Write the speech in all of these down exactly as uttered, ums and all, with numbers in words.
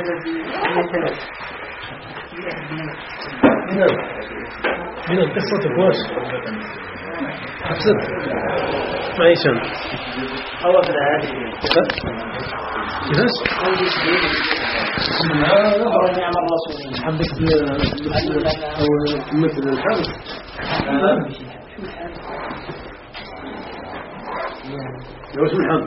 من القصة كواش حفظت معيشا هو في العادي كيفاش؟ هو نعم الرسول حبك أو مثل الحمد لو اسم الحمد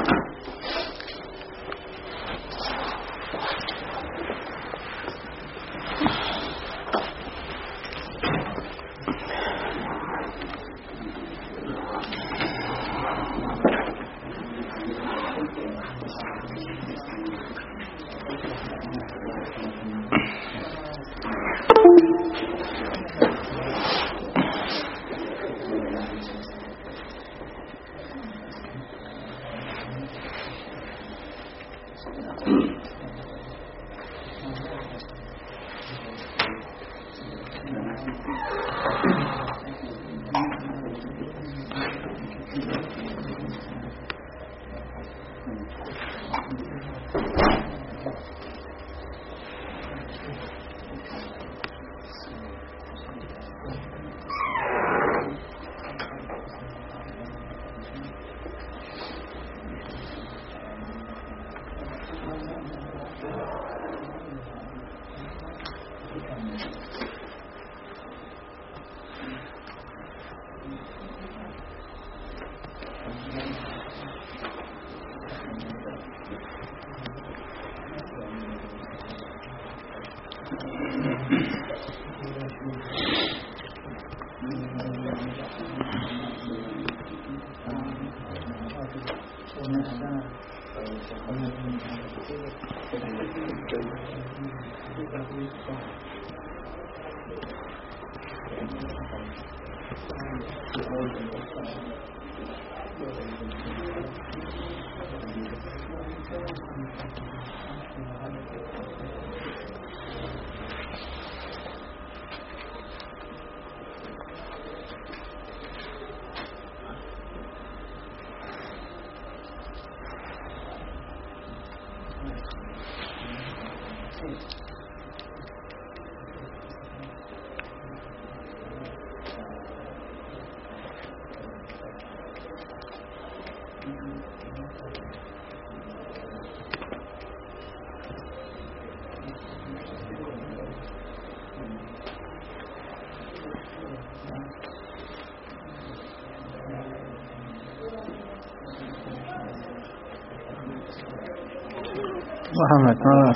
محمد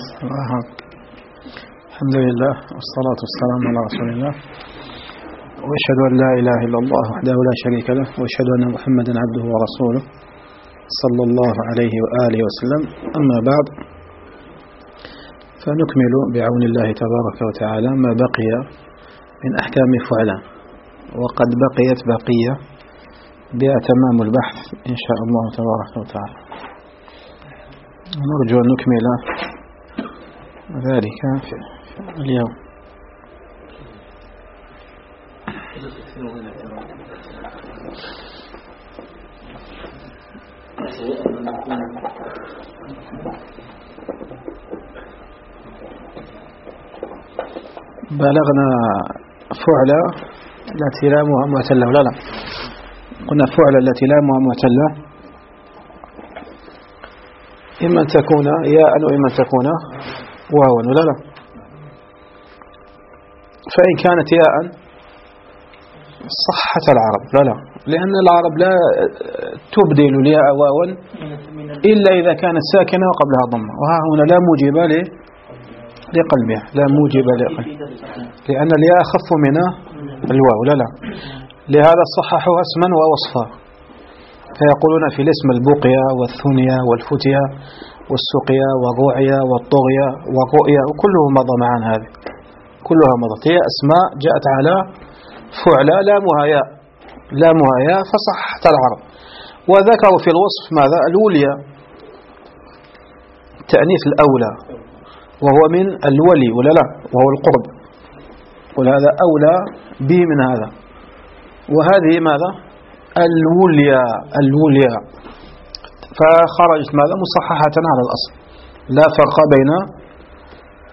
الحمد لله والصلاة والسلام على رسول الله وأشهد أن لا إله إلا الله وحده لا شريك له وأشهد أن محمدا عبده ورسوله صلى الله عليه وآله وسلم. أما بعد فنكمل بعون الله تبارك وتعالى ما بقي من أحكام فعلا، وقد بقيت بقية بها تمام البحث إن شاء الله تبارك وتعالى، ونرجو أن نكمل ذلك في اليوم. بلغنا فعلة التي لامها معتلة ولا لا؟ قلنا فعلة التي لامها معتلة إما أن تكون ياء وإما أن تكون واوا ولا لا؟ فإن كانت ياء صحت العرب لا لا، لأن العرب لا تبدل الياء واوا إلا إذا كانت ساكنة وقبلها ضمة، وها هنا لا موجب لقلبها، لا موجب لقلبها، لأن الياء أخف من الواو لا لا. لهذا صححوا اسما ووصفا، فيقولون في الاسم البقية والثنية والفتية والسقية والرعية والطغية والرؤية، وكلها مضى معنا، هذه كلها مضت، هي أسماء جاءت على فعلى لامها ياء، لامها ياء فصحت العرب. وذكروا في الوصف ماذا؟ الولية، تأنيث الأولى، وهو من الولي ولا لا، وهو القرب، ولهذا أولى به من هذا. وهذه ماذا؟ الولية، الولية، فخرجت ماذا؟ مصححة على الأصل، لا فرق بين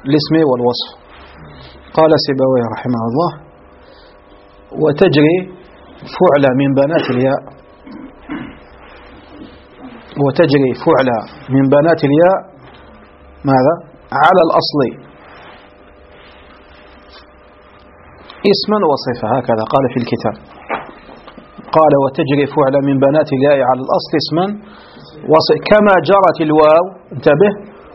الاسم والوصف. قال سيبويه رحمه الله: وتجري فعل من بنات الياء وتجري فعل من بنات الياء ماذا؟ على الأصل اسما وصفة، هكذا قال في الكتاب. قال: وتجري فعل من بنات الياء على الأصل اسما وصفة، كما جرت الواو، انتبه،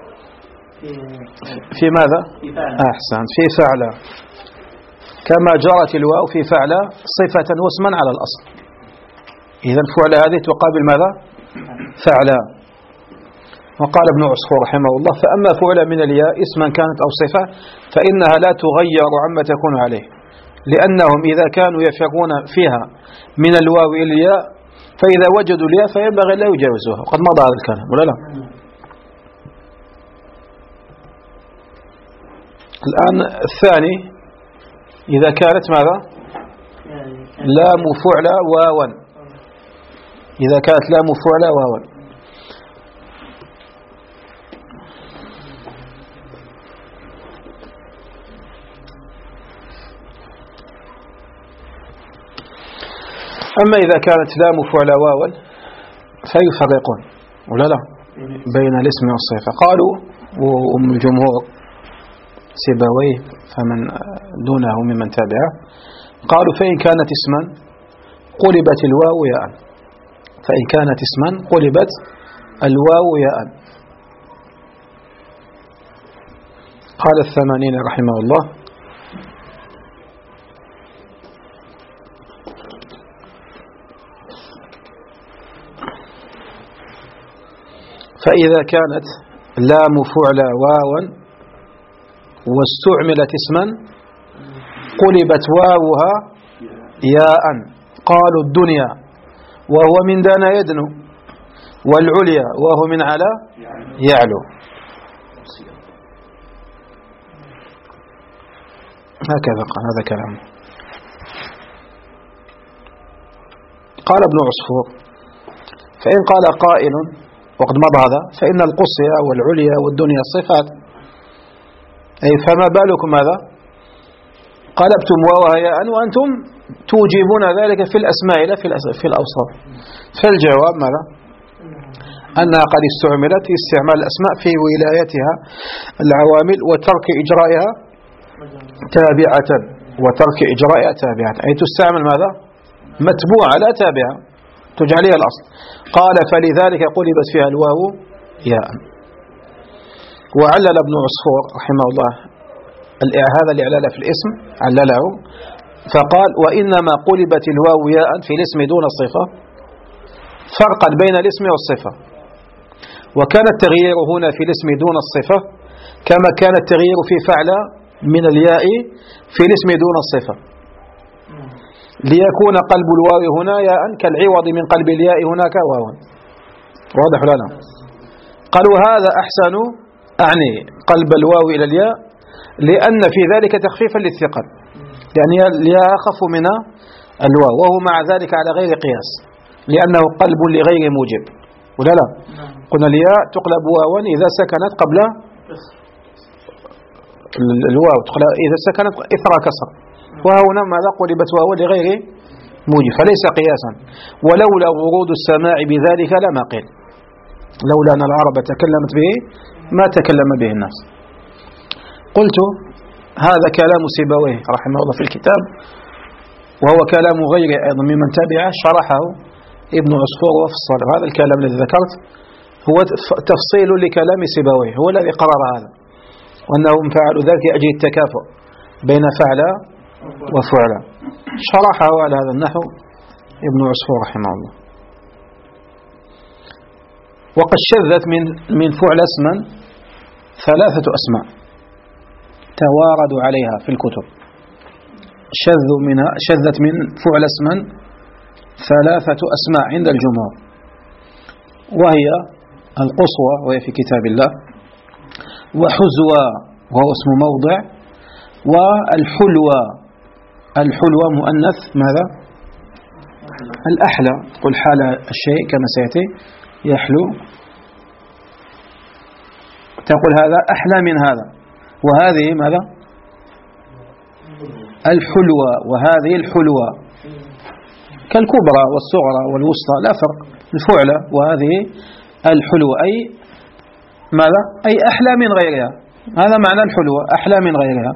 في ماذا؟ أحسن، في فعل، كما جرت الواو في فعل صفة واسما على الأصل. إذا فعل هذه تقابل ماذا؟ فعل. وقال ابن عصفور رحمه الله: فأما فعل من الياء اسما كانت أو صفة فإنها لا تغير عما تكون عليه، لأنهم إذا كانوا يفرون فيها من الواو إلى الياء فإذا وجدوا الياء فينبغي لا يجاوزوها، وقد مضى هذا الكلام ولا لا؟ الآن الثاني: إذا كانت ماذا؟ لام فعل واوا، إذا كانت لام فعل واوا. أما إذا كانت لام فعل واوا فيفرقون ولا لا بين الاسم والصفة. قالوا، وأم الجمهور سيبويه فمن دونه ممن تابعه، قالوا: فإن كانت اسما قلبت الواو ياء، فإن كانت اسما قلبت الواو ياء. قال الثمانين رحمه الله: فإذا كانت لام فعل واوا واستعملت اسما قلبت واوها ياء. قالوا: الدنيا وهو من دنا يدنو، والعليا وهو من على يعلو. هكذا قال، هذا كلام. قال ابن عصفور: فإن قال قائل وقد مضى هذا فإن القصية والعليا والدنيا صفات، أي فما بالكم ماذا؟ قلبتم واوها ياء وأنتم توجبون ذلك في الأسماء لا في الأوصاف. فالجواب ماذا؟ أنها قد استعملت في استعمال الأسماء في ولايتها العوامل وترك إجرائها تابعة، وترك إجرائها تابعة، أي تستعمل ماذا؟ متبوعة لا تابعة، تجعلها الأصل. قال: فلذلك قلبت فيها الواو ياء. وعلل ابن عصفور رحمه الله هذا الإعلال في الاسم، علله فقال: وإنما قلبت الواو ياء في الاسم دون الصفة فرقا بين الاسم والصفة، وكان التغيير هنا في الاسم دون الصفة كما كان التغيير في فعل من الياء في الاسم دون الصفة، ليكون قلب الواو هنا ياء كالعوض من قلب الياء هناك واوا. واضح لنا؟ قالوا: هذا أحسن، أعني قلب الواو إلى الياء، لأن في ذلك تخفيفا للثقل، يعني الياء أخف من الواو، وهو مع ذلك على غير قياس لأنه قلب لغير موجب ولا لا؟ قلنا الياء تقلب واوا إذا سكنت قبل الواو، إذا سكنت إثر كسر، وهنا ماذا؟ قلبت واو لغير موجب، فليس قياسا. ولولا ورود السماع بذلك لما قيل، لولا أن العرب تكلمت به ما تكلم به الناس. قلت: هذا كلام سيبويه رحمه الله في الكتاب، وهو كلام غير أيضا ممن تبعه، شرحه ابن عصفور وفصل. هذا الكلام الذي ذكرت هو تفصيل لكلام سيبويه، هو الذي قرر هذا، وأنهم فعلوا ذلك أجل التكافؤ بين فعل وفعل. شرحه على هذا النحو ابن عصفور رحمه الله. وقد شذت من من فعل اسما ثلاثة أسماء تواردوا عليها في الكتب. شذوا منها شذت من فعل اسما ثلاثة أسماء عند الجمهور، وهي القصوى وهي في كتاب الله، وحزوى وهو اسم موضع، والحلوى. الحلوى مؤنث ماذا؟ الأحلى، قل حال الشيء كما سيأتي يحلو، تقول هذا أحلى من هذا. وهذه ماذا؟ الحلوة، وهذه الحلوة كالكبرى والصغرى والوسطى لا فرق، الفعلة، وهذه الحلوة أي ماذا؟ أي أحلى من غيرها، هذا معنى الحلوة، أحلى من غيرها.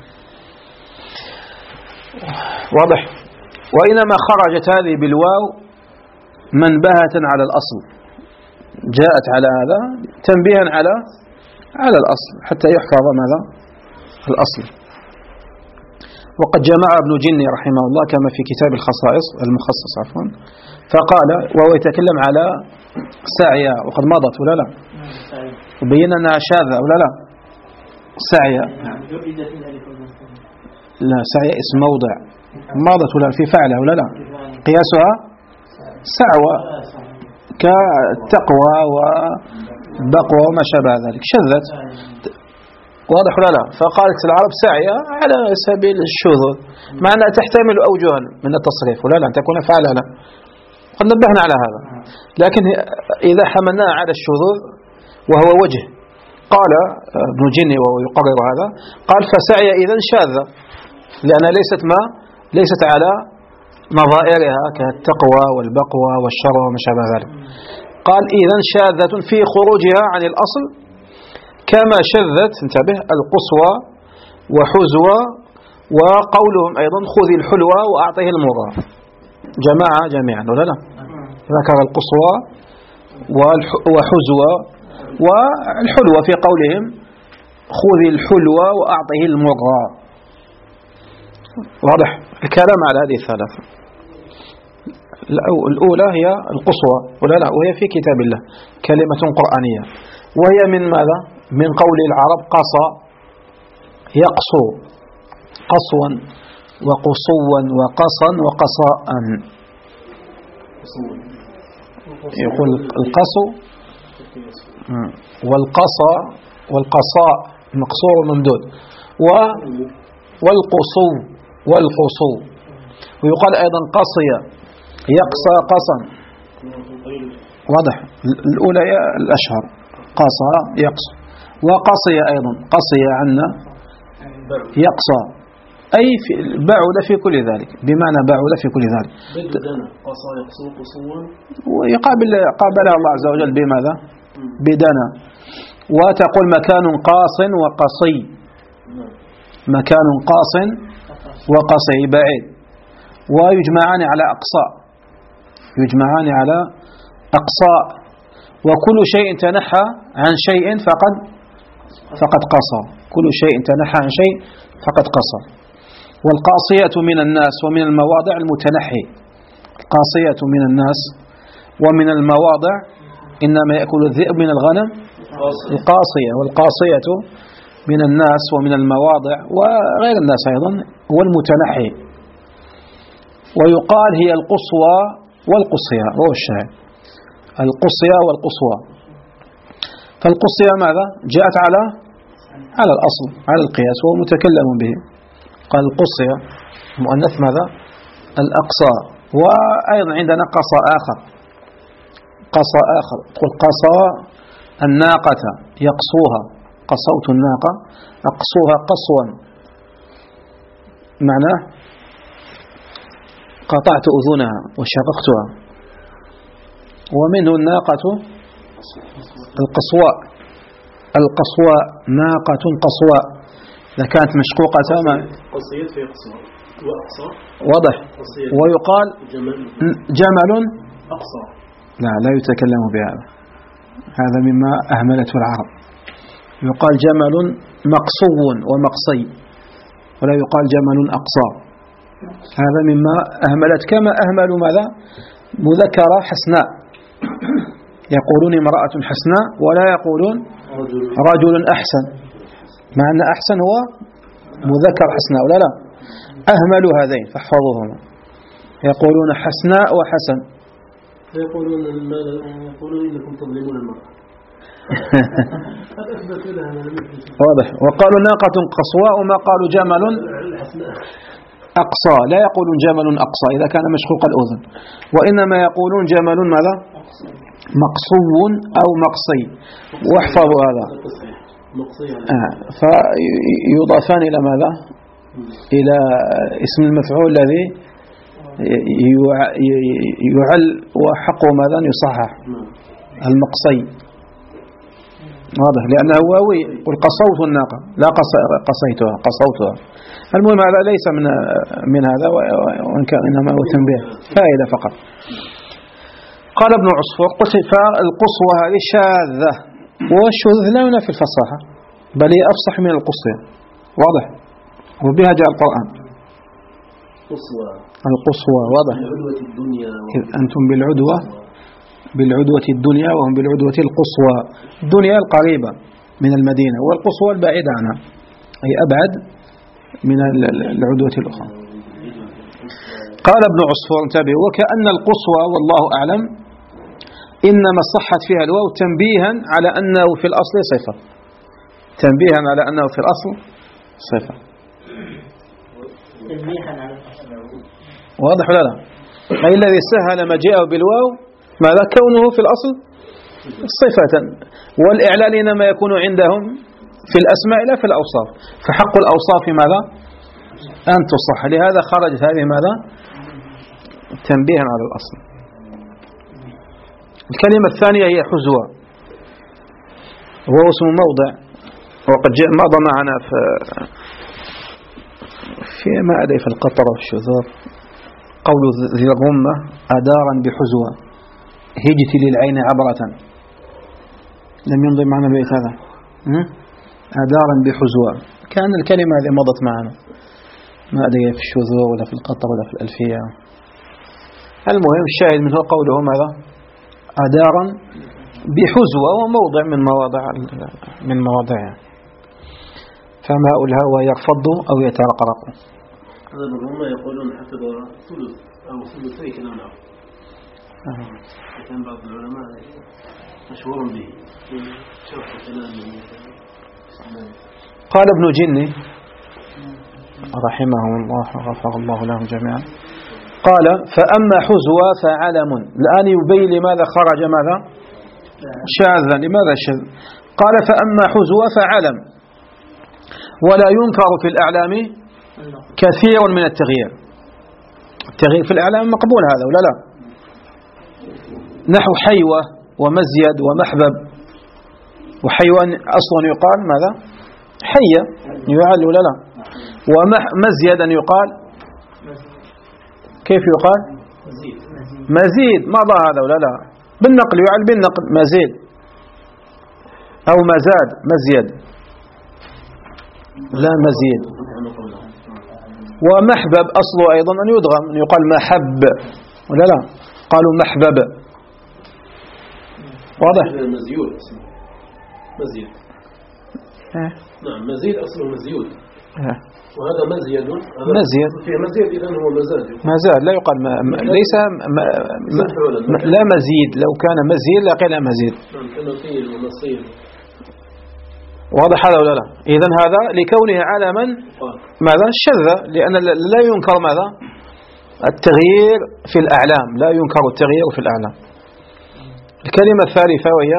واضح؟ وإنما خرجت هذه بالواو منبهة على الأصل، جاءت على هذا تنبيها على على الأصل حتى يحفظ ماذا؟ الأصل. وقد جمع ابن جني رحمه الله كما في كتاب الخصائص المخصص عفوا، فقال وهو يتكلم على سعيا وقد مضت ولا لا، وبينا أنها شاذة ولا لا، سعيا لا، سعيا اسم موضع، مضت ولا في فعلها ولا لا، قياسها سعوى كالتقوى وبقوى وما شابه ذلك، شذت، واضح ولا لا؟ فقالت العرب سعيا على سبيل الشذوذ، مع أنها تحتمل أوجها من التصريف ولا لا، أن تكون فعلها لا، قد نبهنا على هذا، لكن إذا حملناها على الشذوذ وهو وجه، قال ابن جني وهو يقرر هذا، قال فسعي إذن شاذة لأنها ليست ما ليست على نظائرها كالتقوى والبقوى والشر وما شابه ذلك، قال إذن شاذة في خروجها عن الأصل كما شذت انتبه القصوى وحزوى، وقولهم أيضا خذ الحلوى وأعطيه المرى، جماعة جميعا ولا لا؟ ذكر القصوى وحزوى والحلوى في قولهم خذ الحلوى وأعطيه المرى. واضح الكلام على هذه الثلاثة. الأولى هي القصوى ولا لا، وهي في كتاب الله كلمة قرآنية، وهي من ماذا؟ من قول العرب قصى يقصو، قصوا وقصوا وقصا وقصاء، يقول القصو والقصى والقصاء مقصور وممدود، والقصو والقصو، ويقال أيضا قصي يقصى قصا، واضح؟ الأولى الأشهر قصى يقصى، وقصي أيضا قصي عنا يقصى، أي في بعد في كل ذلك، بمعنى بعد في كل ذلك، قصى يقصو قصوا، ويقابل قابلها الله عز وجل بماذا؟ بدنا. وتقول مكان قاص وقصي، مكان قاص وقصي بعيد، ويجمعان على أقصاء، يجمعان على أقصاء، وكل شيء تنحى عن شيء فقد فقد قصر، كل شيء تنحى عن شيء فقد قصر. والقاصية من الناس ومن المواضع المتنحي، القاصية من الناس ومن المواضع إنما يأكل الذئب من الغنم القاصية، والقاصية من الناس ومن المواضع وغير الناس أيضا هو المتنحي. ويقال هي القصوى والقصية، وهو الشاهد القصية والقصوى. فالقصية ماذا؟ جاءت على على الأصل على القياس وهو متكلم به، قال القصية مؤنث ماذا؟ الأقصى. وأيضا عندنا قصى آخر، قصى آخر تقول قصى الناقة يقصوها، قصوت الناقة أقصوها قصوا، معناه قطعت أذنها وشققتها. ومنه الناقة القصواء، القصواء ناقة قصواء إذا كانت مشقوقة ما قصيت في قصواء وأقصى، واضح. ويقال جمل أقصى، لا لا يتكلم بهذا، هذا مما أهملته العرب. يقال جمل مقصو ومقصي، ولا يقال جمل أقصى، هذا مما أهملت، كما أهملوا ماذا؟ مذكرة حسناء، يقولون امرأة حسناء ولا يقولون رجل أحسن، مع أن أحسن هو مذكر حسناء ولا لا؟ أهملوا هذين فاحفظوهما، يقولون حسناء وحسن، يقولون يقولون إنكم تظلمون المرأة. واضح. وقالوا ناقة قصواء وما قالوا جمل أقصى، لا يقولون جمل أقصى إذا كان مشقوق الأذن، وإنما يقولون جمل ماذا؟ مقصو أو مقصي. واحفظوا هذا، آه فيضافان إلى ماذا؟ إلى اسم المفعول الذي يعل وحقه ماذا يصحح المقصي واضح لأنه واوي قل قصوت الناقة لا قصيتها قصوتها. المهم هذا ليس من من هذا وإن كان إنما هو تنبيه فائدة فقط. قال ابن عصفور فالقصوى هذه شاذة والشذوذ لا ينافي الفصاحة بل هي أفصح من القصوى واضح وبها جاء القرآن. القصوى واضح إذ أنتم بالعدوة بالعدوة الدنيا وهم بالعدوة القصوى. الدنيا القريبة من المدينة والقصوى البعيدة عنها أي أبعد من العدوة الأخرى. قال ابن عصفور انتبه وكأن القصوى والله أعلم إنما صحت فيها الواو تنبيها على أنه في الأصل صفة تنبيها على أنه في الأصل صفة واضح ولا لا؟ أي الذي سهل مجيئه بالواو ماذا كونه في الأصل صفة والإعلان إنما يكون عندهم في الأسماء لا في الأوصاف فحق الأوصاف ماذا أن تصح لهذا خرجت هذه ماذا تنبيها على الأصل. الكلمة الثانية هي حزوة وهو اسم موضع وقد جاء مضى معنا في في ما أدري في القطر والشذور قول ذي الغمة أدارا بحزوة هجت للعين عبرة لم ينضم معنا البيت هذا أدارا بحزوة كان الكلمة هذه مضت معنا ما أدري في الشذور ولا في القطر ولا في الألفية. المهم الشاهد منه قوله ماذا أدارا بحزوة وموضع من مواضع من مواضعها فماء الهوى يرفض أو يترقرق. هذا الرمى يقولون حفظ ثلث أو ثلثي كلام العرب كان بعض العلماء مشهور به في شرح كلام. قال ابن جني رحمه الله وغفر الله لهم جميعا قال فأما حزوى فعلم. الآن يبين لماذا خرج ماذا شاذا لماذا شاذ. قال فأما حزوى فعلم ولا ينكر في الأعلام كثير من التغيير. التغيير في الأعلام مقبول هذا ولا لا؟ نحو حيوة ومزيد ومحبب وحيوان أصلا يقال ماذا حية يعل ولا لا ومزيدا يقال كيف يقال مزيد ماذا هذا ولا لا بالنقل يعل بالنقل مزيد أو مزاد مزيد لا مزيد. ومحبب أصله أيضا أن يدغم أن يقال محب ولا لا قالوا محبب واضح مزيود مزيد نعم مزيد أصله مزيود وهذا مزيد مزيد في مزيد إذا هو مزاد مزاد لا يقال ما ليس ما ما لا مزيد لو كان مزيد لا قيل مزيد كمثيل ومصير واضح هذا ولا لا؟ إذن هذا لكونه علما ماذا شذ لأن لا ينكر ماذا التغيير في الأعلام لا ينكر التغيير في الأعلام. الكلمة الثالثة وهي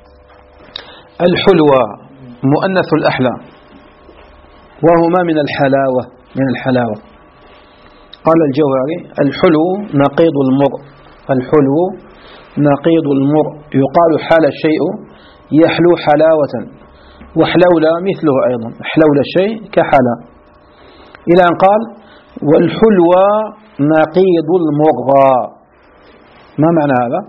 الحلوى مؤنث الأحلى وهما من الحلاوة من الحلاوة. قال الجوهري الحلو نقيض المر الحلو نقيض المر يقال حال الشيء يحلو حلاوة وحلولة مثله أيضا حلول الشيء كحلا إلى أن قال والحلوى نقيض المرغى. ما معنى هذا؟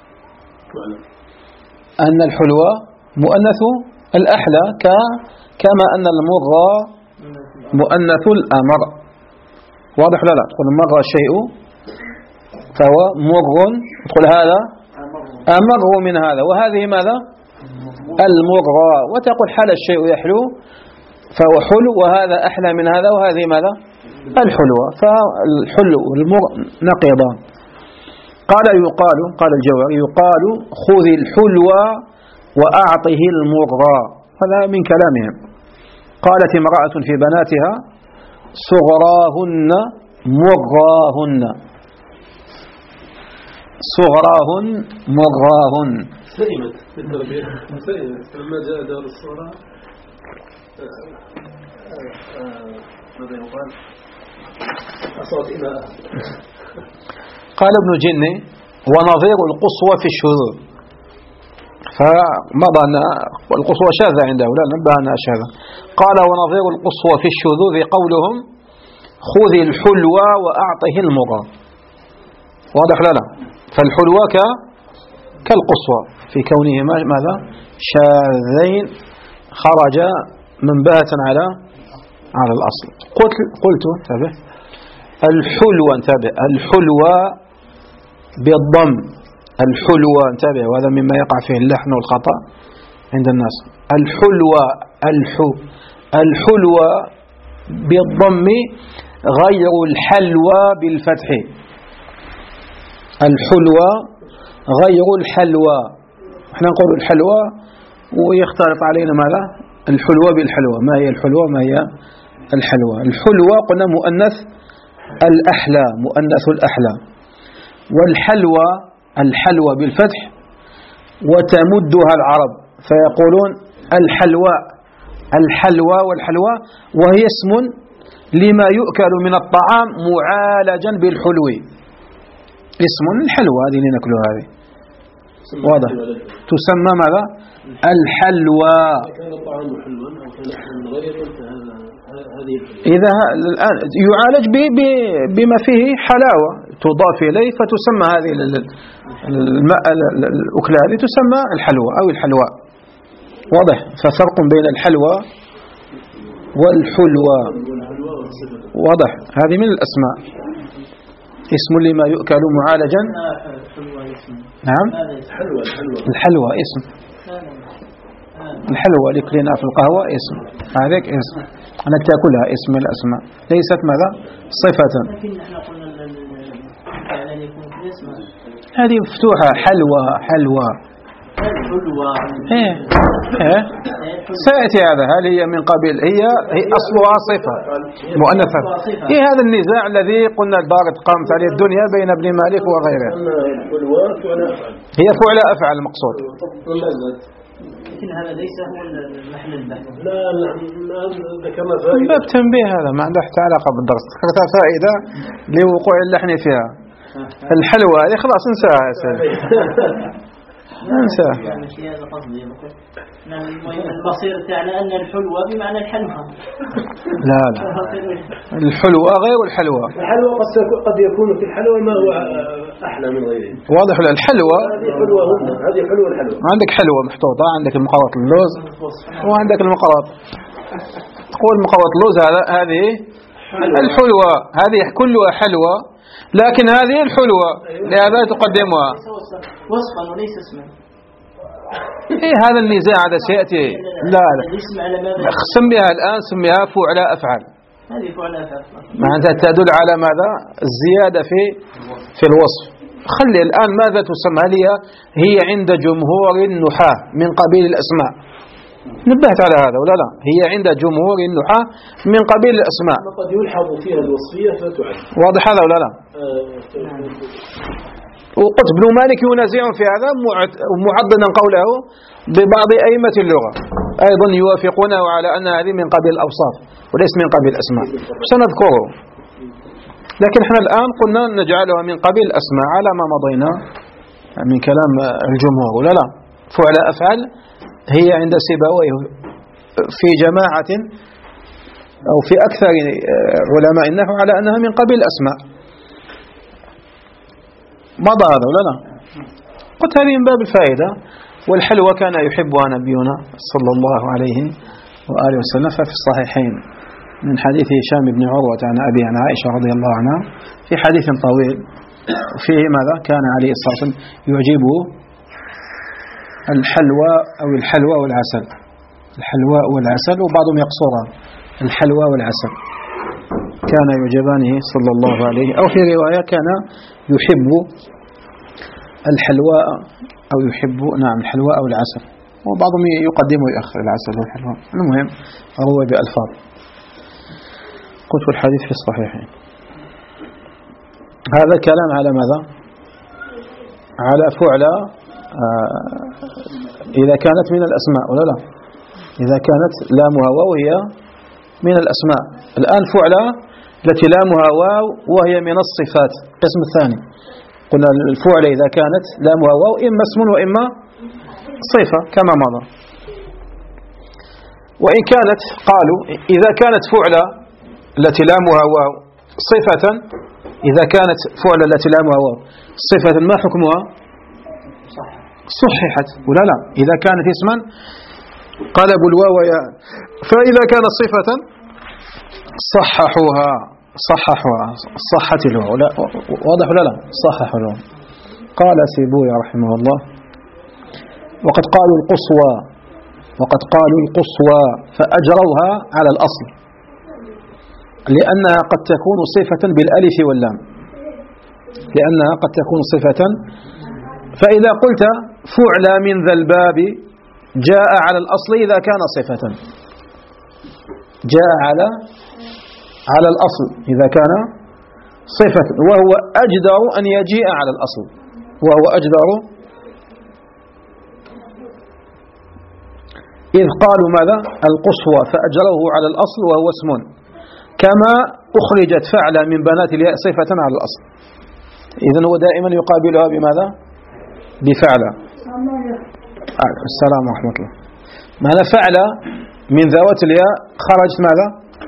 أن الحلوى مؤنث الأحلى كما أن المرغى مؤنث الأمر. واضح لا لا تقول مر الشيء فهو مر تقول هذا أمر من هذا وهذه ماذا المرغى وتقول حال الشيء يحلو فهو حلو وهذا أحلى من هذا وهذه ماذا الحلوة فالحلو والمر نقيضان. قال يقال قال الجوهري يقال خذ الحلوى وأعطه المرغى هذا من كلامهم. قالت امرأة في بناتها صغراهن مرغاهن صغراهن مرغاهن سلمت بالتربية سلمت لما جاء دار الصغرى ماذا يقال؟ أصوات إماء. قال ابن جني ونظير القصوى في الشذوذ، فمضى أن القصوى شاذة عنده ولا نبه أنها شاذة. قال ونظير القصوى في الشذوذ قولهم خذ الحلوى وأعطه المرى. واضح لا لا؟ فالحلوى كالقصوى في كونه ماذا شاذين خرج منبهة على على الأصل. قلت قلت انتبه الحلوى انتبه الحلوى بالضم الحلوى انتبه، وهذا مما يقع فيه اللحن والخطأ عند الناس. الحلوى الحو الحلوى بالضم غير الحلوى بالفتح. الحلوى غير الحلوى، احنا نقول الحلوى ويختلط علينا ماذا الحلوى بالحلوى. ما هي الحلوى ما هي الحلوى؟ الحلوى قلنا مؤنث الأحلى، مؤنث الأحلى. والحلوى الحلوى بالفتح وتمدها العرب فيقولون الحلوى الحلوى والحلوى، وهي اسم لما يؤكل من الطعام معالجا بالحلو. اسم الحلوى هذه اللي نأكلها هذه واضح تسمى ماذا الحلوى. كان الطعام حلوا أو كان غير هذه إذا الآن يعالج بما فيه حلاوة تضاف إليه فتسمى هذه الماء الأكلة هذه تسمى الحلوى أو الحلوى. واضح؟ ففرق بين الحلوى والحلوى. واضح؟ هذه من الأسماء، اسم لما يؤكل معالجا. نعم الحلوى اسم، الحلوى اللي كلنا في القهوة اسم، هذاك اسم أنك تأكلها اسم من الأسماء، ليست ماذا صفة. هذه مفتوحة حلوى حلوى ايه ايه سيأتي هذا. هل هي من قبيل هي هي أصلها صفة مؤنثة؟ ايه هذا النزاع الذي قلنا البارد قامت عليه الدنيا بين ابن مالك وغيره. هي فعل أفعل المقصود. لكن هذا ليس هو المحل البحث. لا لا ذكرنا فائدة. باب تنبيه هذا ما عنده علاقة بالدرس، ذكرتها فائدة لوقوع اللحن فيها. الحلوى هذه خلاص انساها يا سيدي انساها. المصير تعني أن الحلوى بمعنى الحلوى. لا لا الحلوى غير الحلوى. الحلوى قد يكون في الحلوى ما هو أحلى من غيره. واضح لا الحلوى هذه حلوى هذه حلوى الحلوى. عندك حلوى محطوطة، عندك المقارات اللوز وعندك المقارات. تقول مقارات اللوز هذا هذه الحلوى، هذه كلها حلوى لكن هذه الحلوى لهذا تقدمها وصفا وليس اسما. ايه هذا النزاع هذا سيأتي. لا لا سميها الآن سميها فعل أفعل. هذه فعل أفعل معناتها تدل على ماذا الزيادة في في الوصف. خلي الآن ماذا تسمى هي هي عند جمهور النحاة من قبيل الأسماء. نبهت على هذا ولا لا؟ هي عند جمهور النحاة من قبيل الأسماء. قد يلحظ فيها الوصفية فتعد. واضح هذا ولا لا؟ وقلت ابن مالك ينازع في هذا معضدا قوله ببعض أئمة اللغة أيضا يوافقونه على أن هذه من قبيل الأوصاف وليس من قبيل الأسماء، سنذكره. لكن احنا الآن قلنا نجعلها من قبيل الأسماء على ما مضينا من كلام الجمهور ولا لا؟ فعل أفعل هي عند سيبويه في جماعة أو في أكثر علماء النحو على أنها من قبيل الأسماء. مضى هذا ولا لا؟ قلت هذه من باب الفائدة. والحلوى كان يحبها نبينا صلى الله عليه وآله وسلم ففي الصحيحين من حديث هشام بن عروة عن أبي عن عائشة رضي الله عنها في حديث طويل فيه ماذا كان عليه الصلاة والسلام يعجبه الحلوى أو الحلوى والعسل، الحلوى والعسل وبعضهم يقصرها الحلوى والعسل كان يعجبانه صلى الله عليه. أو في رواية كان يحب الحلوى أو يحب نعم الحلوى أو العسل، وبعضهم يقدم ويؤخر العسل والحلوى. المهم روى بألفاظ. قلت الحديث في الصحيحين. هذا كلام على ماذا؟ على فعل آه إذا كانت من الأسماء ولا لا؟ إذا كانت لامها واو هي من الأسماء. الآن فعلى التي لامها واو وهي من الصفات. القسم الثاني قلنا الفعلى إذا كانت لامها واو إما اسم وإما صفة كما مضى. وإن كانت قالوا إذا كانت فعلى التي لامها واو صفة، إذا كانت فعلى التي لامها واو صفة ما حكمها؟ صححت ولا لا؟ إذا كانت اسما قلبوا الواو يا، فإذا كانت صفة صححوها صححوها صحت الواو. لا واضح ولا لا؟ صححوا الواو. قال سيبوي رحمه الله وقد قالوا القصوى وقد قالوا القصوى فأجروها على الأصل لأنها قد تكون صفة بالألف واللام، لأنها قد تكون صفة. فإذا قلت فعلى من ذا الباب جاء على الأصل إذا كان صفة، جاء على على الأصل إذا كان صفة، وهو أجدر أن يجيء على الأصل، وهو أجدر إذ قالوا ماذا؟ القصوى فأجروه على الأصل وهو اسم، كما أخرجت فعلى من بنات الياء صفة على الأصل. إذن هو دائما يقابلها بماذا؟ بفعلى. السلام ورحمة الله. معنى فعلى من ذوات الياء خرجت ماذا؟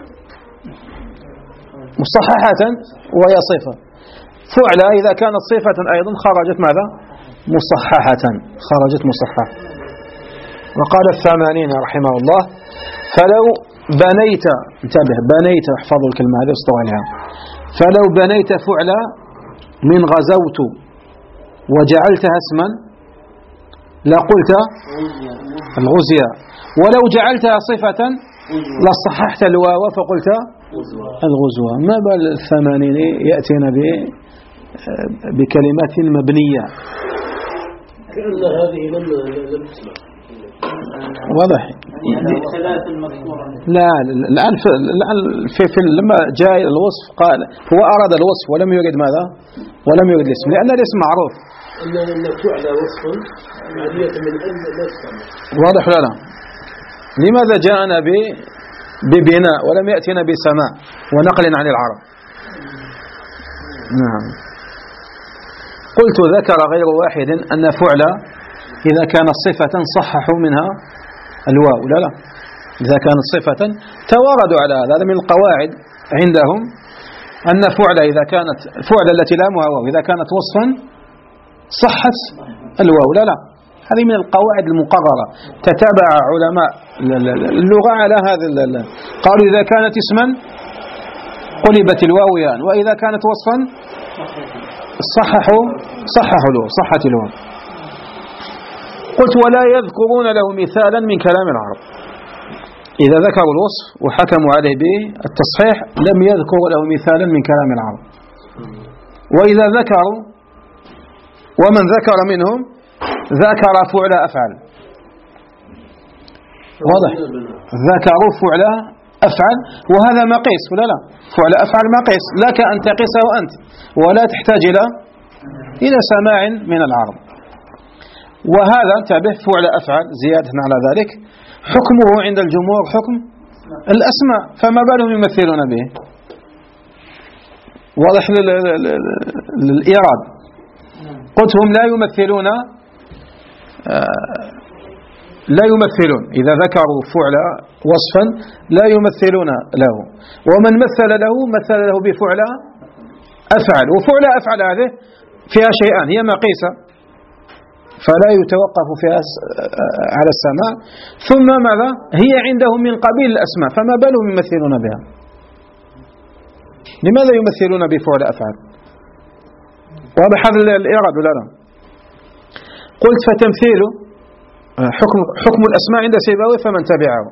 مصححة وهي صفة. فعلى إذا كانت صفة أيضا خرجت ماذا؟ مصححة، خرجت مصححة. وقال الثمانين رحمه الله فلو بنيت، انتبه بنيت، احفظوا الكلمة هذه واستوى عليها، فلو بنيت فعلى من غزوت وجعلتها اسما لقلت الغزية، ولو جعلتها صفة لصححت الواو فقلت الغزوة. ما بال الثمانين يأتينا بكلمات مبنية كأن هذه لم لم تسمع. واضح؟ لا الآن في, في, في لما جاء الوصف قال هو أراد الوصف ولم يريد ماذا؟ ولم يريد الاسم، لأن الاسم معروف. إن فعل وصف عادية من أن لا تسمع. واضح لا لا؟ لماذا جاءنا ببناء ولم يأتينا بسماع ونقل عن العرب؟ نعم. قلت ذكر غير واحد أن فعل إذا كانت صفة صححوا منها الواو. لا لا، إذا كانت صفة تواردوا على هذا. هذا من القواعد عندهم أن فعل إذا كانت فعل التي لامها واو إذا كانت وصفا صحت الواو. لا لا، هذه من القواعد المقررة تتابع علماء اللغة على هذا. قالوا إذا كانت اسما قلبت الواو ياء، وإذا كانت وصفا صححوا صححوا الواو صحت الواو. قلت ولا يذكرون له مثالا من كلام العرب. إذا ذكروا الوصف وحكموا عليه بالتصحيح لم يذكروا له مثالا من كلام العرب. وإذا ذكروا ومن ذكر منهم ذكر فعل أفعل. واضح؟ ذكروا فعل أفعل، وهذا مقيس ولا لا؟ فعل أفعل مقيس، لك أن تقيسه أنت ولا تحتاج إلى إلى سماع من العرب. وهذا انتبه فعل أفعل زيادة على ذلك حكمه عند الجمهور حكم الأسماء، فما بالهم يمثلون به. واضح للإيراد. قلت هم لا يمثلون لا يمثلون إذا ذكروا فعل وصفا لا يمثلون له، ومن مثل له مثل له بفعل أفعل. وفعل أفعل هذه فيها شيئان، هي مقيسة فلا يتوقف فيها على السماع، ثم ماذا هي عندهم من قبيل الأسماء، فما بالهم يمثلون بها. لماذا يمثلون بفعل أفعل؟ واضح هذا الإعراب ولا لا؟ قلت فتمثيل حكم حكم الأسماء عند سيبويه فمن تبعه.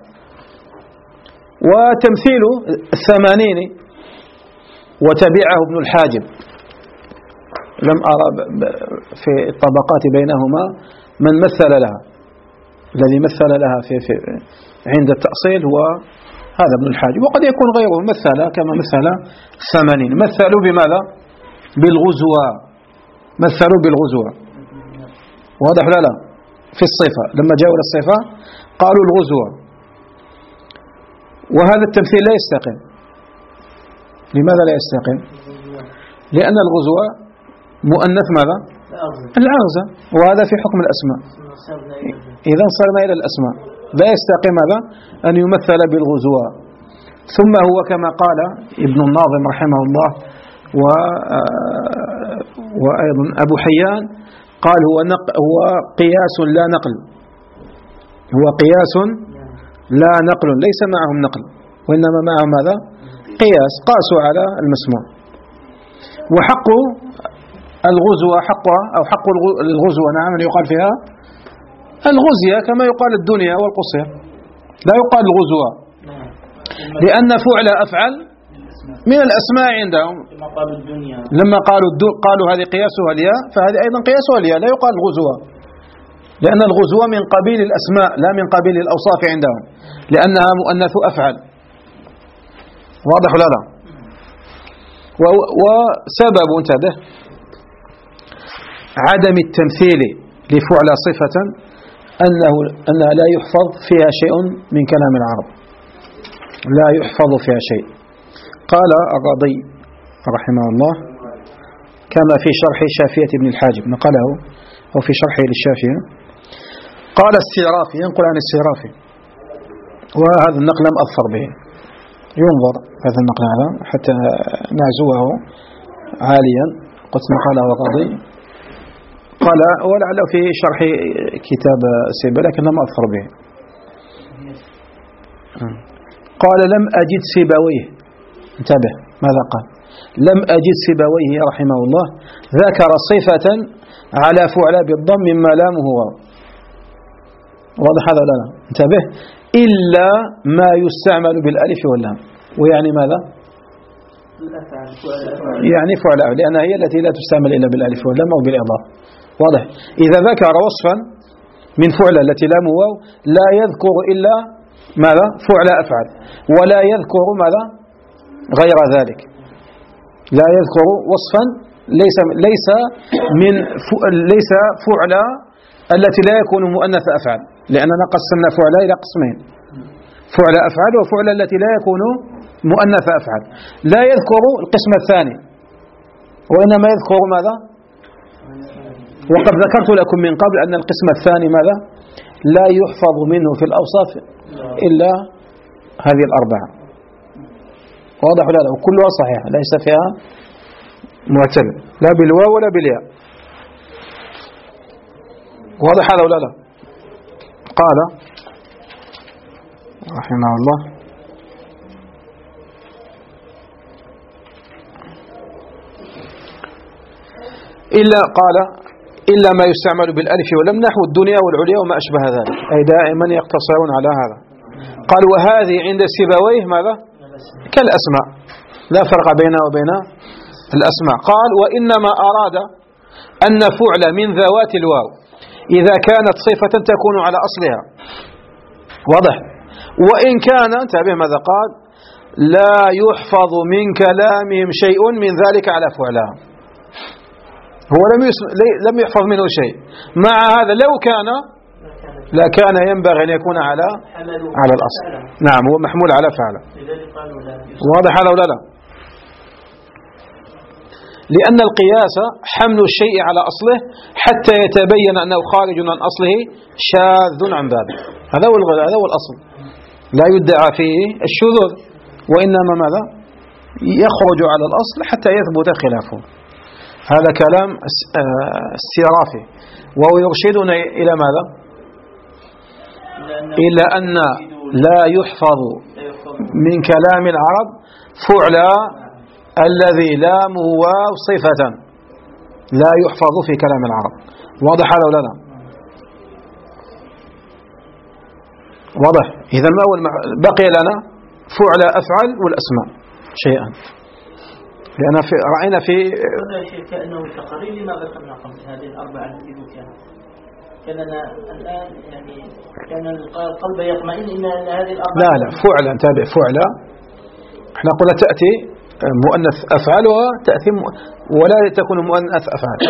وتمثيل الثمانين وتبعه ابن الحاجب، لم أرى في الطبقات بينهما من مثل لها. الذي مثل لها في, في عند التأصيل هو هذا ابن الحاجب، وقد يكون غيره مثل كما مثل الثمانين. مثلوا بماذا؟ بالغزوة، مثلوا بالغزوة. واضح لا لا؟ في الصفة لما جاءوا للصفة قالوا الغزوة، وهذا التمثيل لا يستقيم. لماذا لا يستقيم؟ لأن الغزوة مؤنث ماذا؟ الأغزى، وهذا في حكم الأسماء. إذا صرنا إلى الأسماء لا يستقيم هذا أن يمثل بالغزوة. ثم هو كما قال ابن الناظم رحمه الله و وأيضا أبو حيان قال هو نق هو قياس لا نقل، هو قياس لا نقل، ليس معهم نقل وإنما معهم ماذا؟ قياس، قاسوا على المسموع. وحق الغزوة حقها أو حق الغزوة نعم يقال فيها الغزية كما يقال الدنيا والقصير، لا يقال الغزوة لأن فعل أفعل من الأسماء عندهم. لما قالوا قالوا هذه قياسها الياء فهذه أيضا قياسها الياء، لا يقال الغزوة لأن الغزوة من قبيل الأسماء لا من قبيل الأوصاف عندهم، لأنها مؤنث أفعل. واضح ولا لا؟ وسبب انتبه عدم التمثيل لفعل صفة أنه أنها لا يحفظ فيها شيء من كلام العرب، لا يحفظ فيها شيء. قال الرضي رحمه الله كما في شرح شافية ابن الحاجب نقله أو في شرحه للشافية، قال السيرافي ينقل عن السيرافي، وهذا النقل لم أظفر به، ينظر هذا النقل هذا حتى نعزوه عاليا، قلت نقله الرضي قال ولعله في شرح كتاب سيبة لكن لم أظفر به. قال لم أجد سيبويه، انتبه ماذا قال؟ لم أجد سيبويه رحمه الله ذكر صفة على فعل بالضم مما لامه واو. واضح هذا ولا لا؟ انتبه إلا ما يستعمل بالألف واللام، ويعني ماذا؟ يعني فعل لأنها هي التي لا تستعمل إلا بالألف واللام أو بالإضافة. واضح؟ إذا ذكر وصفا من فعل التي لامه واو لا يذكر إلا ماذا؟ فعل أفعل، ولا يذكر ماذا؟ غير ذلك، لا يذكر وصفا ليس ليس من ليس فعل التي لا يكون مؤنث أفعل، لأننا قسمنا فعل إلى قسمين، فعل أفعل وفعل التي لا يكون مؤنث أفعل. لا يذكر القسم الثاني وإنما يذكر ماذا؟ وقد ذكرت لكم من قبل أن القسم الثاني ماذا؟ لا يحفظ منه في الأوصاف إلا هذه الأربعة. واضح ولا لا؟ وكلها صحيحة ليس فيها معتل لا بالواو ولا بالياء. واضح هذا ولا لا؟ قال رحمه الله إلا قال إلا ما يستعمل بالألف ولم نحو الدنيا والعليا وما أشبه ذلك، أي دائما يقتصرون على هذا. قال وهذه عند سيبويه ماذا؟ كالأسماء لا فرق بينها وبين الأسماء. قال وإنما أراد أن فعل من ذوات الواو إذا كانت صفة تكون على أصلها. واضح؟ وإن كان انتبه ماذا قال؟ لا يحفظ من كلامهم شيء من ذلك على فعلها، هو لم لم يحفظ منه شيء. مع هذا لو كان لا كان ينبغي أن يكون على على الأصل. نعم هو محمول على فعله. واضح هذا ولا لا؟ لأن القياس حمل الشيء على أصله حتى يتبين أنه خارج عن أصله شاذ عن بابه. هذا هو هذا هو الأصل، لا يدعى فيه الشذوذ، وإنما ماذا؟ يخرج على الأصل حتى يثبت خلافه. هذا كلام السيرافي، وهو يرشدنا إلى ماذا؟ إلى أن لا يحفظ من كلام العرب فعل الذي لامه واو صفة، لا يحفظ في كلام العرب. واضح هذا ولا لا؟ واضح. إذا ما بقي لنا فعل أفعل والأسماء شيئا، لأن في رأينا في كأنه تقرير لما ذكرنا قبل هذه الأربعة التي ذكرنا، كأننا الآن يعني كان القلب يطمئن إلى هذه الأربعة. لا لا فعل انتبه فعل احنا قلنا تأتي مؤنث أفعال وتأتي ولا تكون مؤنث أفعال.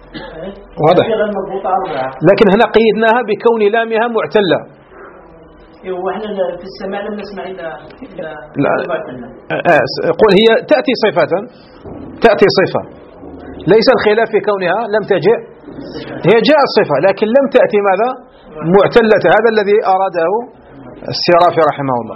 واضح. لكن هنا قيدناها بكون لامها معتلة، وإحنا في السماع لم نسمع إلا لا قل هي تأتي صفة تأتي صفة ليس الخلاف في كونها لم تجئ هي جاءت صفة لكن لم تأتي ماذا معتلة هذا الذي أراده السيرافي رحمه الله.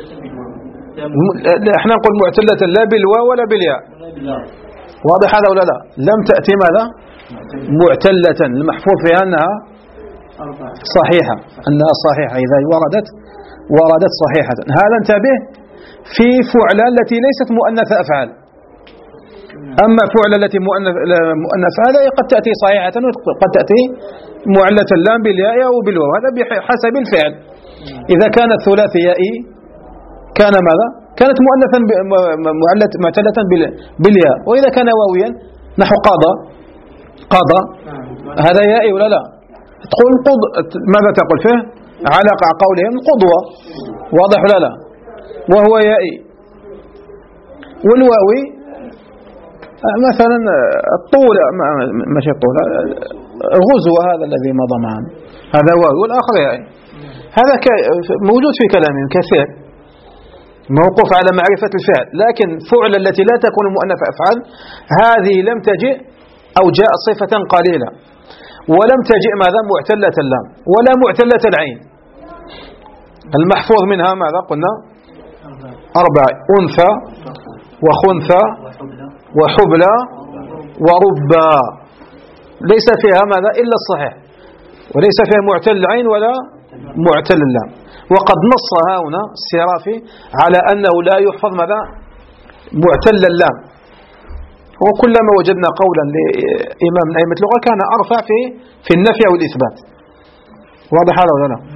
احنا نقول معتلة لا بالواو ولا بالياء واضح هذا ولا لا لم تأتي ماذا معتلة المحفوظ فيها أنها صحيحة أنها صحيحة إذا وردت وردت صحيحة. هذا انتبه في فعلة التي ليست مؤنث أفعال. أما فعلة التي مؤنث هذا قد تأتي صحيحة وقد تأتي معلة اللام بالياء أو بالواو هذا بحسب الفعل. إذا كانت ثلاثيائي كان ماذا كانت مؤنثا معتلة بالياء وإذا كان واويا نحو قاضى قاضى هذا يائي ولا لا تقول قض ماذا تقول فيه على قولهم قضوة واضح ولا لا وهو يائي. والواوي مثلا الطول ماشي الطول غزوة هذا الذي مضى معنا هذا واوي والآخر يائي. هذا موجود في كلامهم كثير موقوف على معرفة الفعل لكن فعل التي لا تكون مؤنث أفعال هذه لم تجئ أو جاء صفة قليلة ولم تجئ ماذا معتلة اللام ولا معتلة العين. المحفوظ منها ماذا قلنا أربع أنثى وخنثى وحبلى وربا ليس فيها ماذا إلا الصحيح وليس فيها معتل العين ولا معتل اللام. وقد نص هنا السيرافي على أنه لا يحفظ ماذا معتل اللام وكلما وجدنا قولا لإمام من أئمة اللغة كان أرفع في في النفي أو الإثبات واضح هذا ولا لا.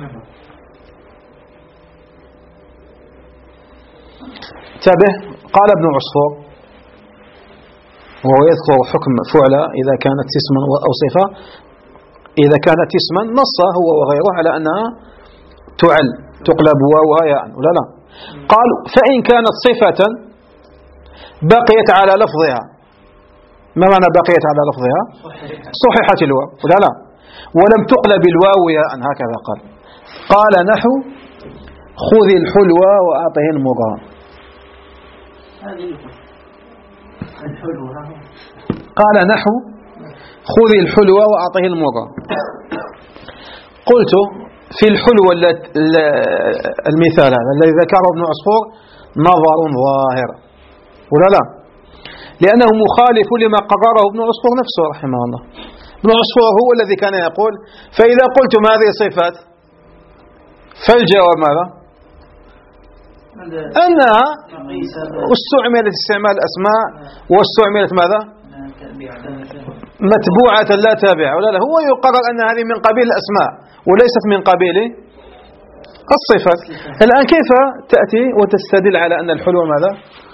تابه قال ابن عصفور وهو يذكر حكم فعلة إذا كانت اسما أو صفة إذا كانت اسما نص هو وغيره على أنها تعل تقلب واو ياء ولا لا. قال فإن كانت صفة بقيت على لفظها ما معنى بقيت على لفظها صححت الواو ولا لا ولم تقلب الواو ياء هكذا قال قال نحو خذ الحلوى وأعطه المضى قال نحو خذ الحلوى وأعطه المضى. قلت في الحلوى المثال هذا الذي ذكره ابن عصفور نظر ظاهر ولا لا لأنه مخالف لما قرره ابن عصفور نفسه رحمه الله. ابن عصفور هو الذي كان يقول فإذا قلتم هذه صفات فالجواب ماذا أنها استعملت استعمال أسماء واستعملت ماذا متبوعة لا تابعة ولا لا هو يقرر أن هذه من قبيل الأسماء وليست من قبيل الصفات. الآن كيف تأتي وتستدل على أن الحلوى ماذا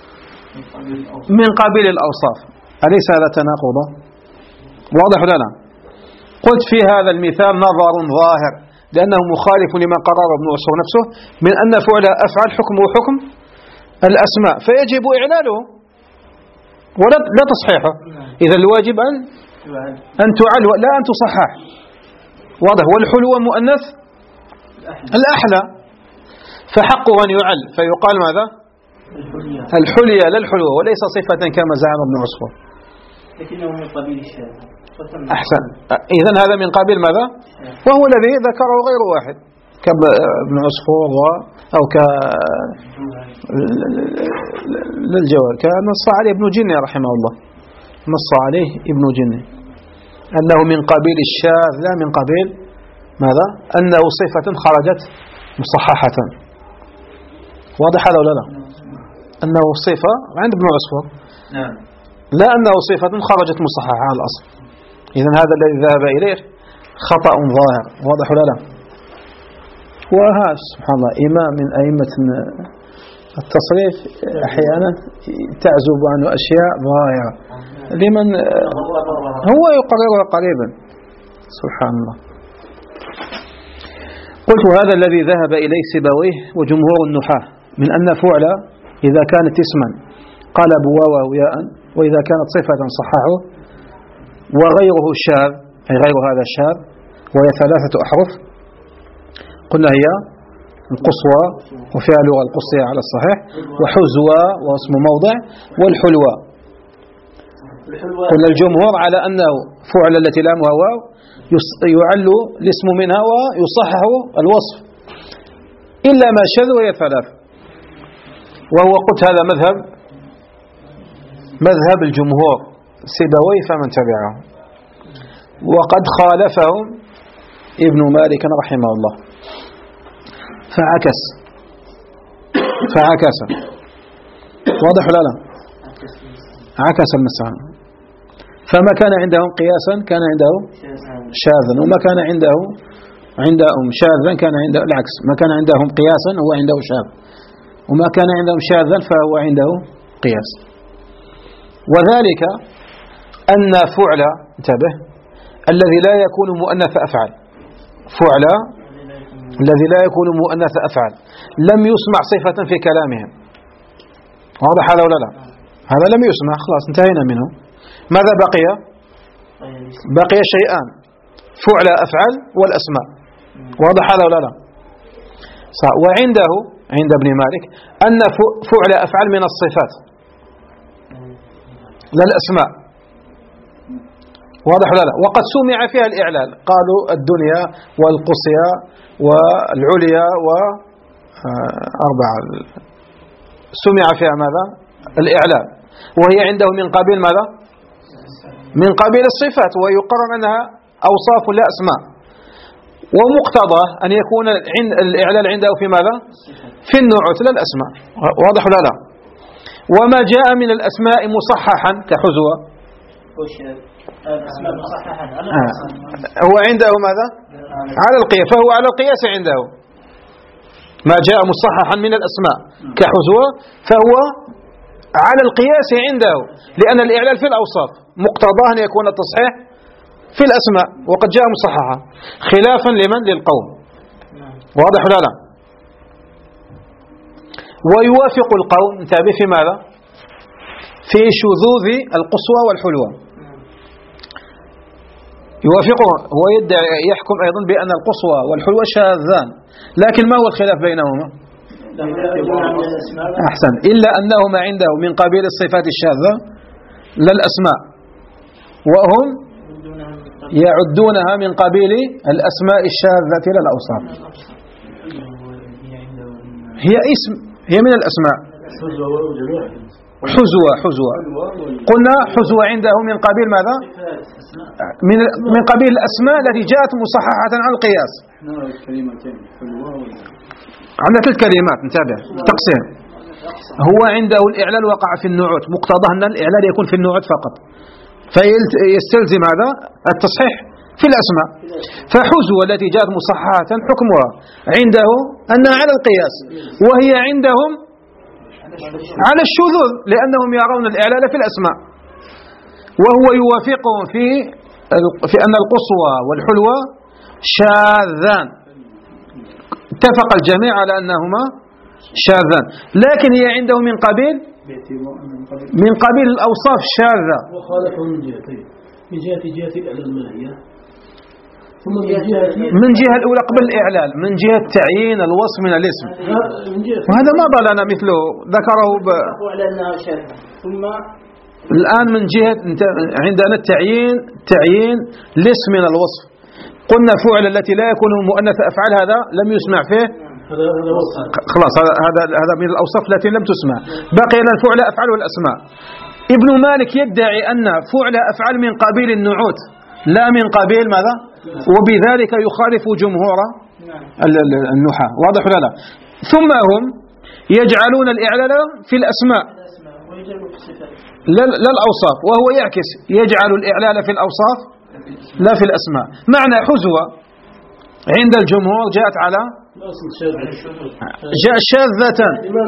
من قبيل الأوصاف أليس هذا تناقض واضح ولا لا. قلت في هذا المثال نظر ظاهر لأنه مخالف لما قرر ابن عصفور نفسه من أن فعل أفعل حكمه حكم الأسماء فيجب إعلاله ولا لا تصحيحه. إذا الواجب أن أن تعل لا أن تصحح واضح. والحلوى مؤنث الأحلى فحقه أن يعل فيقال ماذا الحلية لا الحلوى وليس صفة كما زعم ابن عصفور لكنه من قبيل الشاذ أحسن. إذن هذا من قبيل ماذا وهو الذي ذكره غير واحد كابن عصفور أو ك للجوال كان نص عليه ابن جني رحمه الله نص عليه ابن جني أنه من قبيل الشاذ لا من قبيل ماذا أنه صفة خرجت مصححة واضح هذا ولا لا أنه صفة عند ابن عصفور لا أنه صفة خرجت مصححة على الأصل. إذن هذا الذي ذهب إليه خطأ ظاهر واضح ولا لا. وهذا سبحان الله إمام من أئمة التصريف أحيانا تعزب عنه أشياء ظاهرة لمن هو يقررها قريبا سبحان الله. قلت هذا الذي ذهب إليه سيبويه وجمهور النحاة من أن فعل إذا كانت اسما قلبوا واو ياء وإذا كانت صفة صححه وغيره الشاذ أي غير هذا الشاذ وهي ثلاثة أحرف قلنا هي القصوى وفيها لغة القصية على الصحيح، وحزوى واسم موضع، والحلوى. قلنا الجمهور على أنه فعل التي لامها واو يعل الاسم منها ويصحح الوصف إلا ما شذ وهي ثلاث، وهو قلت هذا مذهب مذهب الجمهور سيبويه فمن تبعه، وقد خالفهم ابن مالك رحمه الله فعكس فعكس واضح ولا لا؟ عكس المسألة، فما كان عندهم قياسا كان عنده شاذا، وما كان عنده عندهم شاذا كان عنده العكس، ما كان عندهم قياسا هو عنده شاذ، وما كان عندهم شاذا فهو عنده قياس. وذلك أن فعل انتبه الذي لا يكون مؤنث أفعال، فعل الذي لا يكون مؤنث أفعال لم يسمع صفة في كلامهم، واضح هذا ولا لا؟ هذا لم يسمع، خلاص انتهينا منه. ماذا بقي؟ بقي شيئان، فعل أفعال والأسماء، واضح هذا ولا لا؟ وعنده عند ابن مالك أن فعل أفعال من الصفات لا الأسماء، واضح ولا لا؟ وقد سمع فيها الإعلال، قالوا الدنيا والقصيى والعليا وأربعة سمع فيها ماذا؟ الإعلال، وهي عنده من قبيل ماذا؟ من قبيل الصفات، ويقرر أنها أوصاف لا أسماء، ومقتضى أن يكون الإعلال عنده في ماذا؟ في النعوت لا الأسماء، واضح ولا لا؟ وما جاء من الأسماء مصححا كحزوة هو عنده ماذا؟ على القياس، فهو على القياس عنده. ما جاء مصححا من الأسماء كحزوة فهو على القياس عنده، لأن الإعلال في الأوصاف مقتضاه أن يكون التصحيح في الأسماء، وقد جاء مصححا خلافا لمن؟ للقوم، واضح ولا لا؟ ويوافق القوم انتبه في ماذا؟ في شذوذ القصوى والحلوى، يوافقه، هو يدعي يحكم أيضا بأن القصوى والحلوى شاذان، لكن ما هو الخلاف بينهما؟ أحسن، إلا أنهما عنده من قبيل الصفات الشاذة لا الأسماء، وهم يعدونها من قبيل الأسماء الشاذة لا الأوصاف. هي اسم، هي من الأسماء، حزوة حزوة قلنا حزوة عنده من قبيل ماذا؟ من من قبيل الأسماء التي جاءت مصححة عن القياس. عندك الكلمات انتبه تقسيم، هو عنده الإعلال وقع في النعوت، مقتضاه أن الإعلال يكون في النعوت فقط، فيستلزم هذا التصحيح في الأسماء. فحزوة التي جاءت مصححة حكمها عنده أنها على القياس، وهي عندهم على الشذوذ، لأنهم يرون الإعلال في الأسماء، وهو يوافقهم في في أن القصوى والحلوى شاذان، اتفق الجميع على أنهما شاذان، لكن هي عنده من قبيل من قبيل الأوصاف الشاذة. وخالفه من جهتين، من جهة جهة الإعلال الماهية، ثم من جهة من جهة الأولى قبل الإعلال، من جهة تعيين الوصف من الاسم، وهذا ما ضلنا مثله ذكره ب... ثم الآن من جهة عندنا التعيين تعيين الاسم من الوصف، قلنا فعل التي لا يكون مؤنث أفعال هذا لم يسمع فيه، خلاص هذا هذا هذا من الأوصاف التي لم تسمع، بقي لنا الفعل أفعال والأسماء. ابن مالك يدعي أن فعل أفعال من قبيل النعوت لا من قبيل ماذا؟ وبذلك يخالف جمهور النحاة، واضح ولا لا؟ ثم هم يجعلون الإعلال في الأسماء لا الأوصاف، وهو يعكس، يجعل الإعلال في الأوصاف لا في الأسماء. معنى حزوة عند الجمهور جاءت على جاء شاذة،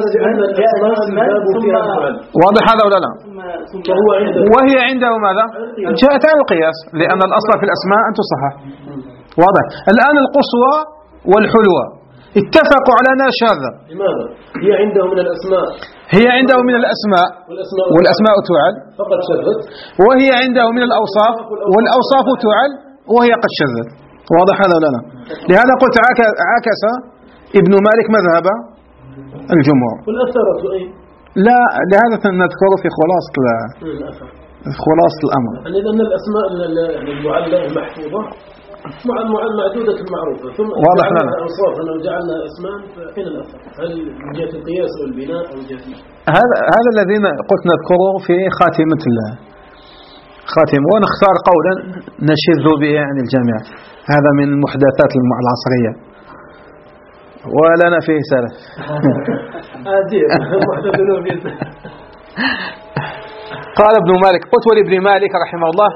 واضح هذا ولا لا؟ وهي عنده ماذا؟ جاءت على القياس، لأن الأصل في الأسماء أن تصحح، واضح. الآن القصوى والحلوى اتفقوا على أنها شاذة، لماذا؟ هي عنده من الأسماء هي عنده من الأسماء والأسماء تعل فقد شذت، وهي عنده من الأوصاف والأوصاف تعل وهي قد شذت، واضح هذا ولا لا؟ لهذا قلت عكس ابن مالك مذهب الجمهور. والأثرة أي لا، لهذا نذكره في خلاصة خلاصة الأمر. يعني لأن الأسماء المعلّة المحفوظة معدودة المعروفة، ثم واضح لنا أوصافا لو جعلنا اسمان فين الأثر؟ هل من جهة القياس أو البناء أو جهة هذا هذا الذي قلت نذكره في خاتمة الله خاتمة، ونختار قولا نشذ به عن الجامعة. هذا من المحدثات العصرية ولنا فيه سلف. قال ابن مالك قلت ولابن مالك رحمه الله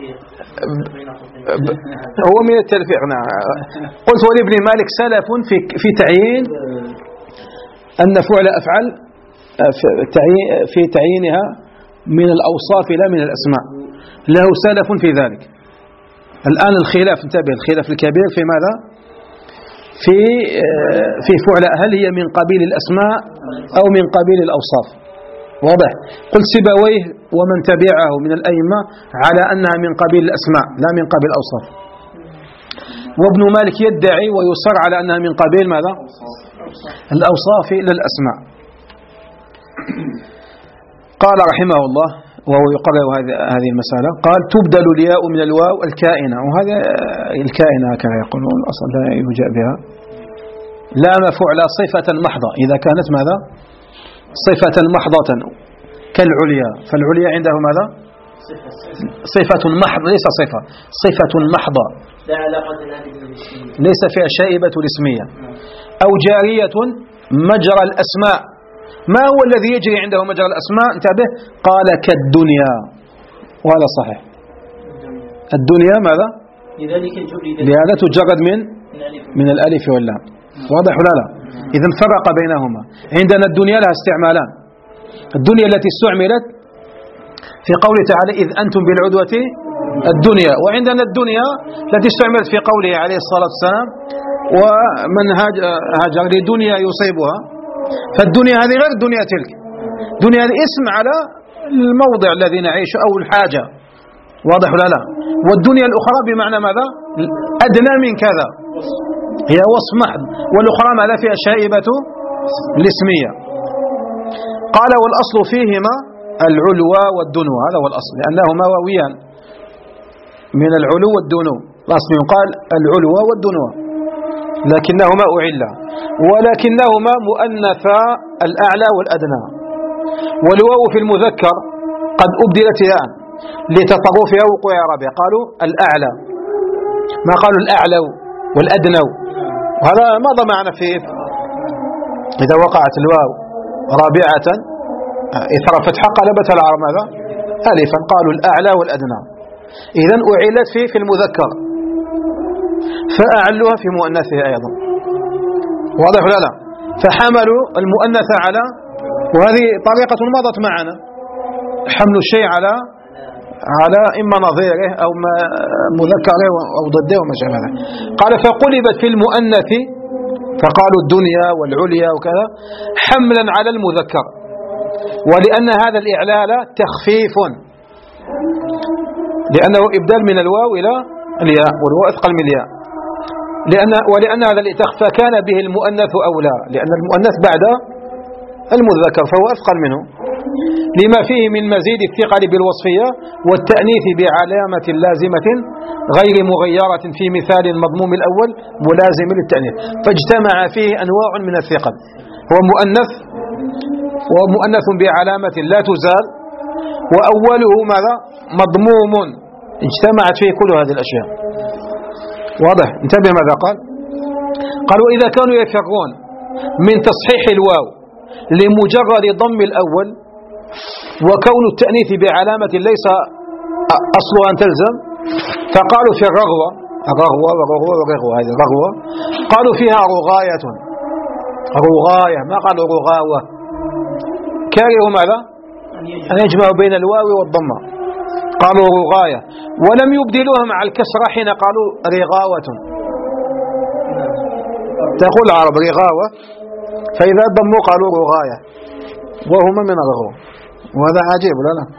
هو من التلفيق. نعم. قلت ولابن مالك سلف في في تعيين أن فعل أفعل في تعيينها من الأوصاف لا من الأسماء، له سلف في ذلك. الآن الخلاف، انتبه، الخلاف الكبير في ماذا؟ في في فعل، هل هي من قبيل الأسماء أو من قبيل الأوصاف؟ واضح. قلت سيبويه ومن تبعه من الأئمة على أنها من قبيل الأسماء لا من قبيل الأوصاف، وابن مالك يدعي ويصر على أنها من قبيل ماذا؟ الأوصاف لا الأسماء. قال رحمه الله وهو يقرر هذه المسألة، قال تبدل الياء من الواو الكائنة، وهذا الكائنة كما يقولون أصلا لا يوجأ بها، لا مفعل صفة محضة إذا كانت ماذا؟ صفة محضة كالعليا، فالعليا عنده ماذا؟ صفة محضة، ليس صفة، صفة محضة ليس فيها شائبة الاسمية. أو جارية مجرى الأسماء، ما هو الذي يجري عنده مجرى الأسماء؟ انتبه، قال كالدنيا، وهذا صحيح. الدنيا ماذا؟ لهذا تجرد من من الألف واللام، واضح ولا لا؟ إذن فرق بينهما. عندنا الدنيا لها استعمالان، الدنيا التي استعملت في قوله تعالى إذ أنتم بالعدوة الدنيا، وعندنا الدنيا التي استعملت في قوله عليه الصلاة والسلام ومن هاجر لدنيا يصيبها، فالدنيا هذه غير الدنيا تلك، الدنيا هذه اسم على الموضع الذي نعيش أو الحاجة، واضح ولا لا؟ والدنيا الأخرى بمعنى ماذا؟ أدنى من كذا، هي وصف محض، والأخرى ماذا؟ فيها شائبة الاسمية. قال والأصل فيهما العلوى والدنو، هذا هو الأصل، لأنهما واويان من العلو والدنو، الأصل يقال العلوى والدنو، لكنهما أعلا، ولكنهما مؤنثا الأعلى والأدنى. والواو في المذكر قد أبدلت ياء لتطرفها وقوع رابع، قالوا الأعلى، ما قالوا الأعلى والأدنى، وهذا ماذا معنى فيه؟ إذا وقعت الواو رابعة إثر فتحة قلبت العرب ماذا؟ ألفا، قالوا الأعلى والأدنى. إذن أعلت فيه في المذكر فأعلوها في مؤنثها أيضا، واضح ولا لا؟ فحملوا المؤنث على، وهذه طريقة مضت معنا، حمل الشيء على على إما نظيره أو مذكره أو ضده وما شابه ذلك. قال فقلبت في المؤنث، فقالوا الدنيا والعليا وكذا حملا على المذكر، ولأن هذا الإعلال تخفيف، لأنه إبدال من الواو إلى الياء، والواو أثقل من الياء، لأن ولأن هذا الإتخفى كان به المؤنث أولى، لأن المؤنث بعد المذكر فهو أثقل منه، لما فيه من مزيد الثقل بالوصفية والتأنيث بعلامة لازمة غير مغيرة في مثال المضموم الأول ملازم للتأنيث، فاجتمع فيه أنواع من الثقل، هو مؤنث ومؤنث بعلامة لا تزال، وأوله ماذا؟ مضموم، اجتمعت فيه كل هذه الأشياء، واضح؟ انتبه ماذا قال؟ قال وإذا كانوا يفرون من تصحيح الواو لمجرد ضم الأول وكون التأنيث بعلامة ليس أصلها أن تلزم، فقالوا في الرغوة، الرغوة والرغوة والرغوة، هذه الرغوة قالوا فيها رغاية، رغاية، ما قالوا رغاوة، كارهوا ماذا؟ أن يجمعوا بين الواو والضمة، قالوا رغاية، ولم يبدلوها مع الكسرة حين قالوا رغاوة، تقول العرب رغاوة، فإذا ضموا قالوا رغاية، وهما من الرغوة، وهذا عجيب لا لا.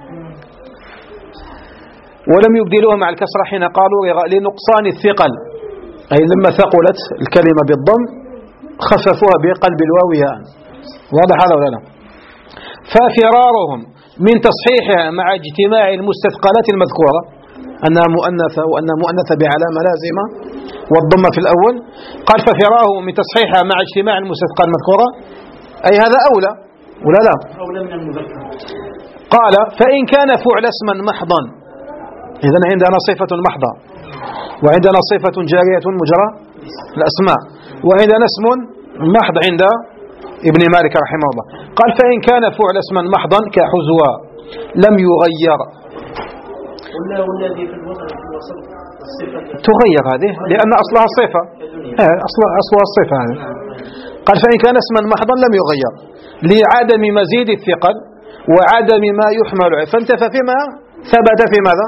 ولم يبدلوها مع الكسرة حين قالوا رغاية لنقصان الثقل، أي لما ثقلت الكلمة بالضم خففوها بقلب الواو ياء. واضح هذا ولا لا؟ ففرارهم من تصحيحها مع اجتماع المستثقلات المذكورة أنها مؤنثة وأنها مؤنثة بعلامة لازمة والضمة في الأول، قال ففرارهم من تصحيحها مع اجتماع المستثقلات المذكورة أي هذا أولى ولا لا؟ أولى من المذكر. قال فإن كان فعل اسما محضا، إذن عندنا صفة محضة وعندنا صفة جارية مجرى الأسماء وعندنا اسم محض عند ابن مالك رحمه الله. قال فإن كان فعل اسما محضا كحزوى لم يغير، ولا والذي في الوصف الصفة تغير هذه لأن أصلها الصفة، أصلها أصلها الصفة هذه. قال فإن كان اسما محضا لم يغير لعدم مزيد الثقل وعدم ما يحمل عليه، فانتفى فيما ثبت في ماذا؟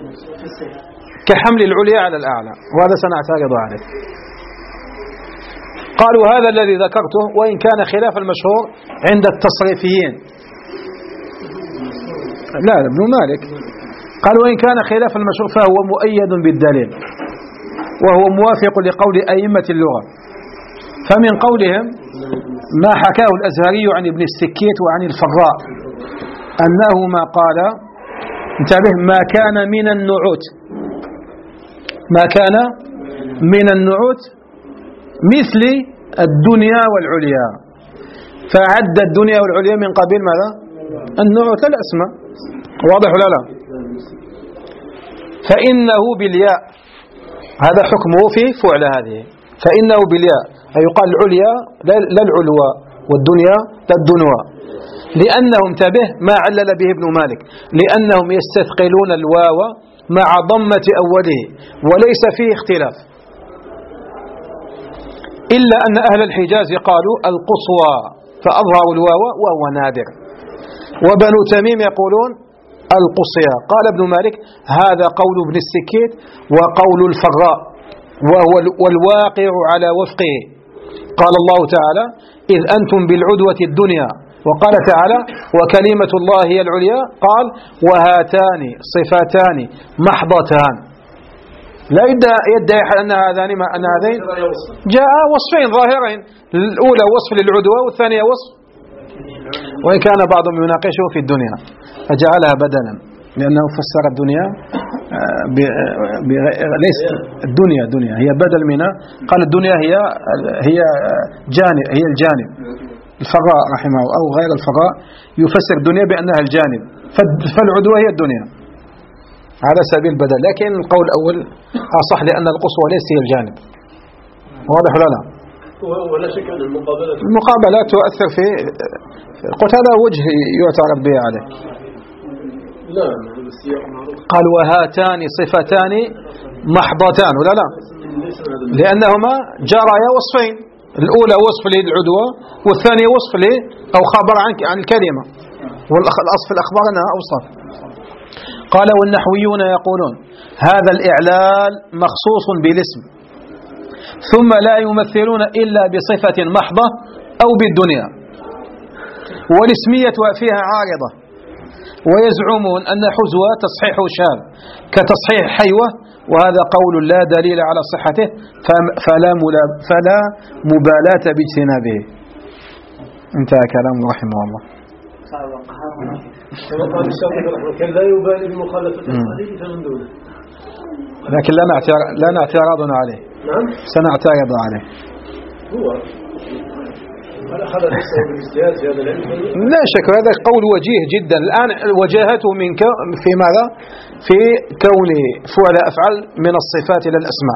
كحمل العليا على الأعلى، وهذا سنعترض عليه. قالوا هذا الذي ذكرته وإن كان خلاف المشهور عند التصريفيين. لا ابن مالك قال وإن كان خلاف المشهور فهو مؤيد بالدليل وهو موافق لقول أئمة اللغة. فمن قولهم ما حكاه الأزهري عن ابن السكيت وعن الفراء أنهما قال انتبه ما كان من النعوت، ما كان من النعوت مثل الدنيا والعليا، فعد الدنيا والعليا من قبيل ماذا؟ النعوت الأسماء. واضح ولا لا؟ فإنه بالياء، هذا حكمه في فعل هذه، فإنه بالياء أي يقال العليا لا العلوى والدنيا لا الدنوى، لأنهم انتبه ما علل به ابن مالك لأنهم يستثقلون الواو مع ضمة أوله وليس فيه اختلاف، إلا أن أهل الحجاز قالوا القصوى فأظهروا الواو وهو نادر، وبنو تميم يقولون القصيى. قال ابن مالك هذا قول ابن السكيت وقول الفراء وهو والواقع على وفقه. قال الله تعالى إذ أنتم بالعدوة الدنيا، وقال تعالى وكلمة الله هي العليا، قال وهاتان صفتان محضتان. لا يدعي أن هذان أن هذين جاء وصفين ظاهرين، الأولى وصف للعدوة والثانية وصف، وإن كان بعضهم يناقشه في الدنيا فجعلها بدلا لأنه فسر الدنيا ب... ب... ليس الدنيا دنيا هي بدل منها، قال الدنيا هي هي جانب، هي الجانب. الفراء رحمه أو غير الفراء يفسر الدنيا بأنها الجانب، فالعدوة هي الدنيا على سبيل البدل، لكن القول الأول أصح لأن القصوى ليس هي الجانب. واضح ولا لا؟ ولا شك أن المقابلة المقابلات تؤثر في قلت هذا وجه يعترض به عليه. لا السياق معروف. قال وهاتان صفتان محضتان ولا لا؟ لأنهما جريا وصفين، الأولى وصف للعدوى والثانية وصف ل أو خبر عن عن الكلمة، والأصل في الأخبار أنها أوصف. قال والنحويون يقولون هذا الإعلال مخصوص بالاسم ثم لا يمثلون إلا بصفة محضة أو بالدنيا، والاسمية فيها عارضة، ويزعمون أن حزوة تصحيح شاذ كتصحيح حيوة، وهذا قول لا دليل على صحته فلا فلا مبالاة باجتنابه. انتهى كلامه رحمه الله. كان لا يبالي بمخالفة القليل فمن دونه، لكن لا نعترض لا نعترض عليه. نعم سنعترض عليه. هو هل أخذ نفسه بالاجتهاد في هذا العلم؟ لا شك هذا قول وجيه جدا. الآن وجاهته من في ماذا؟ في كون فعل أفعال من الصفات إلى الأسماء.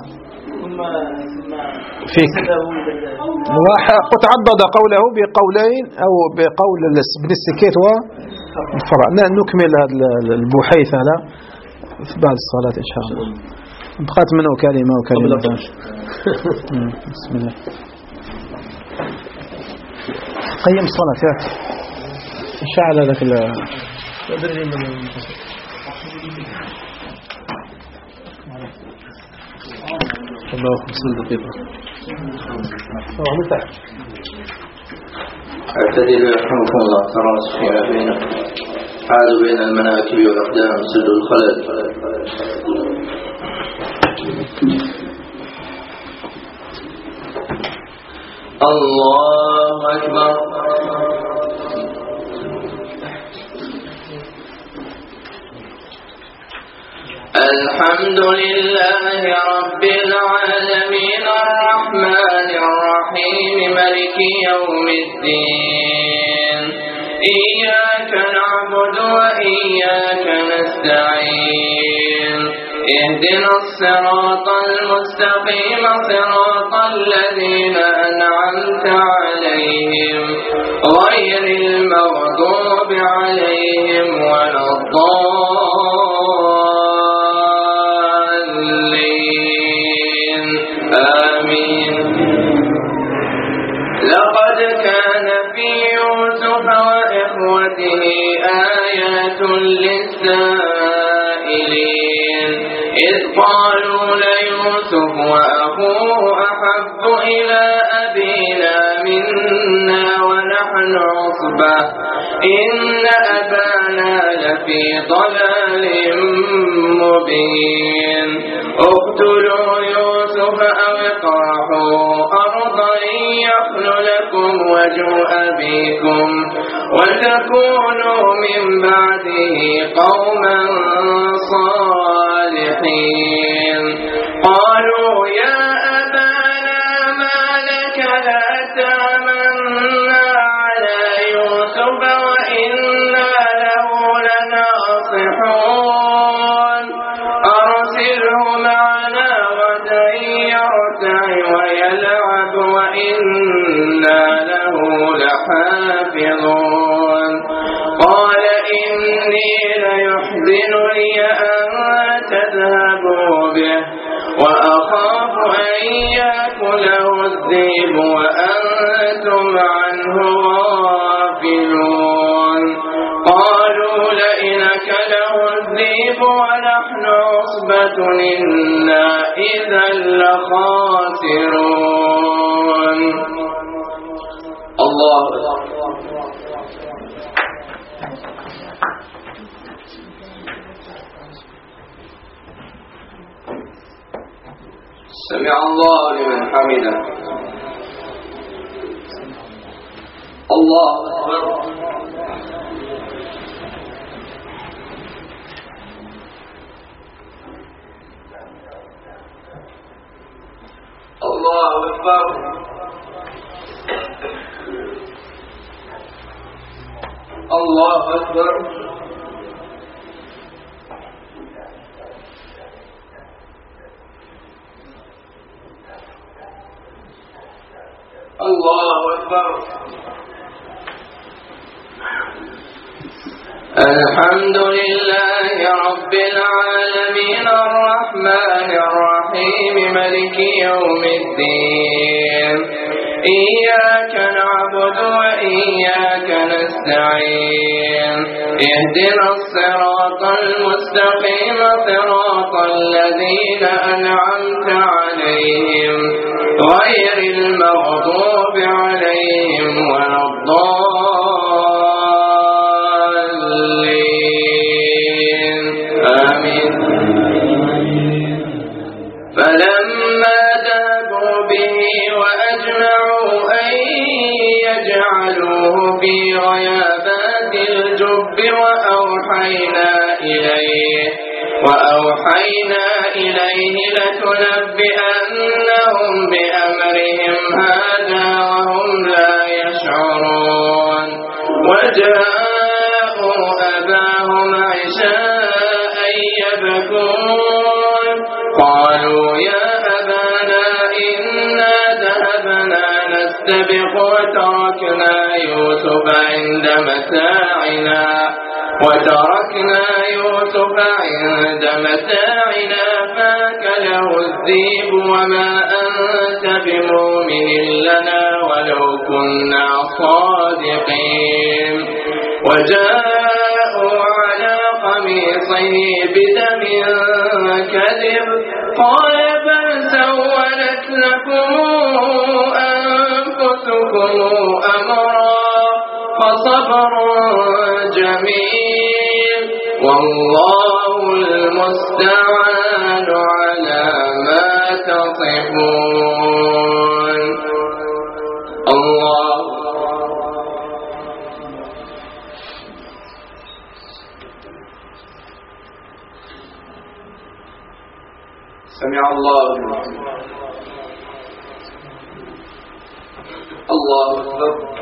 فيك وقد عضد قوله بقولين أو بقول ابن السكيت والفراء. نكمل هذا البحيث على في بعد الصلاة إن شاء الله. بقات منه كلمة وكلمة. بسم الله. قيم الصلاة يا شعل لك ال الله خمسين دقيقة. اعتدل يرحمكم الله. تراص فيما بينه عاد بين المناكب والأقدام سد الخلل. الله أكبر. الحمد لله رب العالمين الرحمن الرحيم مالك يوم الدين إياك نعبد وإياك نستعين اهدنا الصراط المستقيم صراط الذين أنعمت عليهم غير المغضوب عليهم ولا الضالين آمين. لقد كان في يوسف وإخوته آيات للسائلين إذ قالوا ليوسف وأخوه أحب إلى أبينا منا ونحن عصبة إن أبانا لفي ضلال مبين اقتلوا يوسف أو اطرحوه أرضا يخل لكم وجه أبيكم وتكونوا من بعده قوما صالحين. قالوا يا أبانا ما لك لا تأمنا على يوسف وإنا له لناصحون أرسله معنا غدا يرتع ويلعب وإنا له لحافظون. قال إني ليحزنني أن تذهبوا به وأخاف أن يأكله الذئب وأنتم عنه غافلون. قالوا لئن أكله الذئب ونحن عصبة إنا إذا لخاسرون. الله أكبر. سمع الله لمن حمده. الله أكبر. الله أكبر. الله أكبر. الله أكبر. الحمد لله رب العالمين الرحمن الرحيم مالك يوم الدين إياك نعبد وإياك نستعين اهدنا الصراط المستقيم صراط الذين أنعمت عليهم غير المغضوب عليهم ولا الضالين آمين. فلما ذهبوا به وأجمعوا أن يجعلوه في غيابات الجب وأوحينا إليه وأوحينا إليه لتنبئنهم بأمرهم هذا وهم لا يشعرون. وجاءوا أباهم عشاء يبكون قالوا يا أبانا إنا ذهبنا نستبق وتركنا يوسف عند متاعنا وتركنا يوسف عند متاعنا فأكله الذئب وما أنت بمؤمن لنا ولو كنا صادقين. وجاءوا على قميصه بدم كذب قال بل سولت لكم أنفسكم أمرا فصبر جميل والله المستعان على ما تصفون. سمع الله لمن حمده. الله أكبر.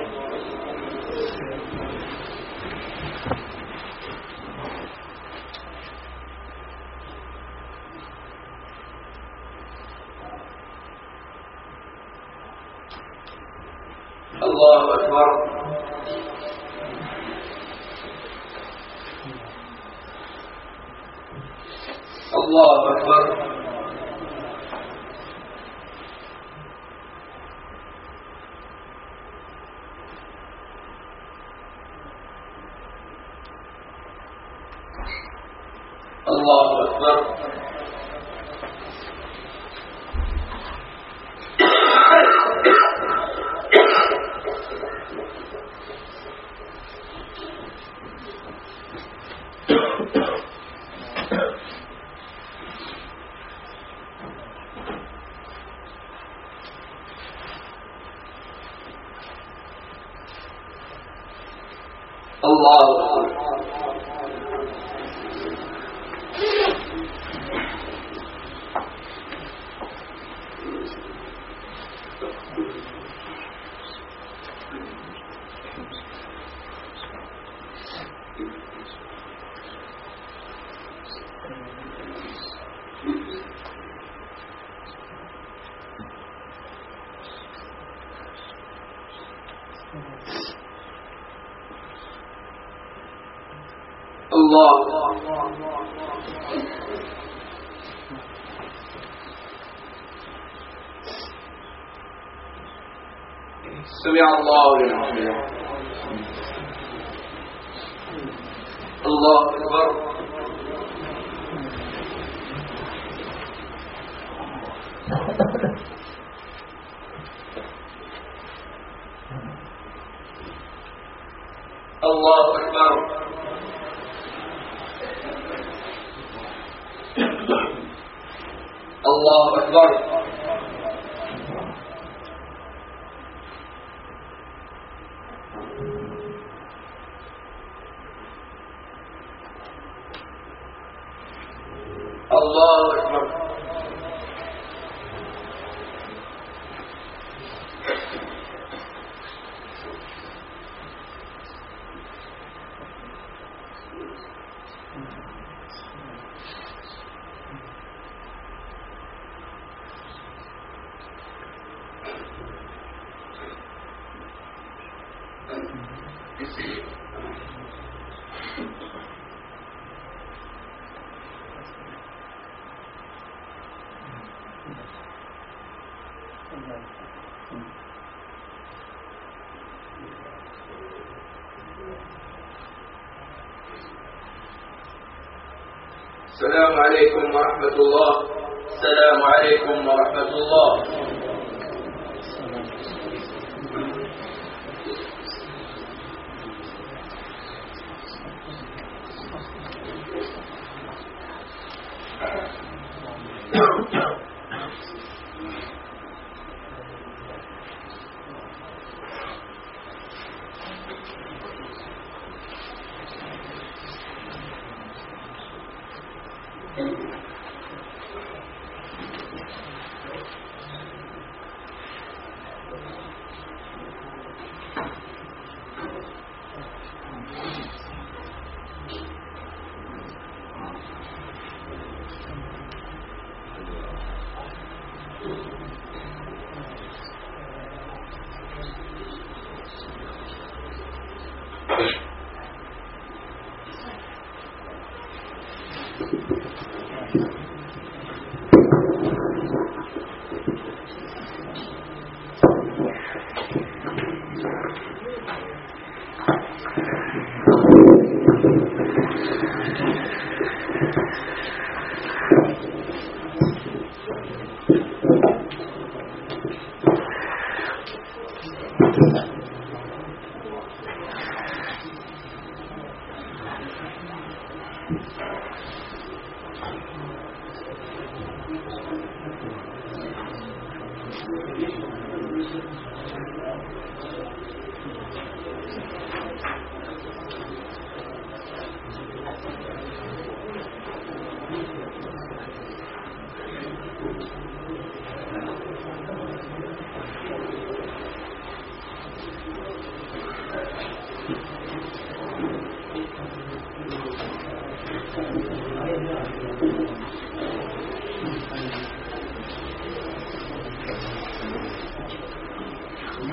الله أكبر. الله أكبر. الله أكبر. الله سمع الله لمن حمده. الله أكبر. الله أكبر. الله أكبر. الله أكبر. السلام عليكم ورحمة الله. السلام عليكم ورحمة الله.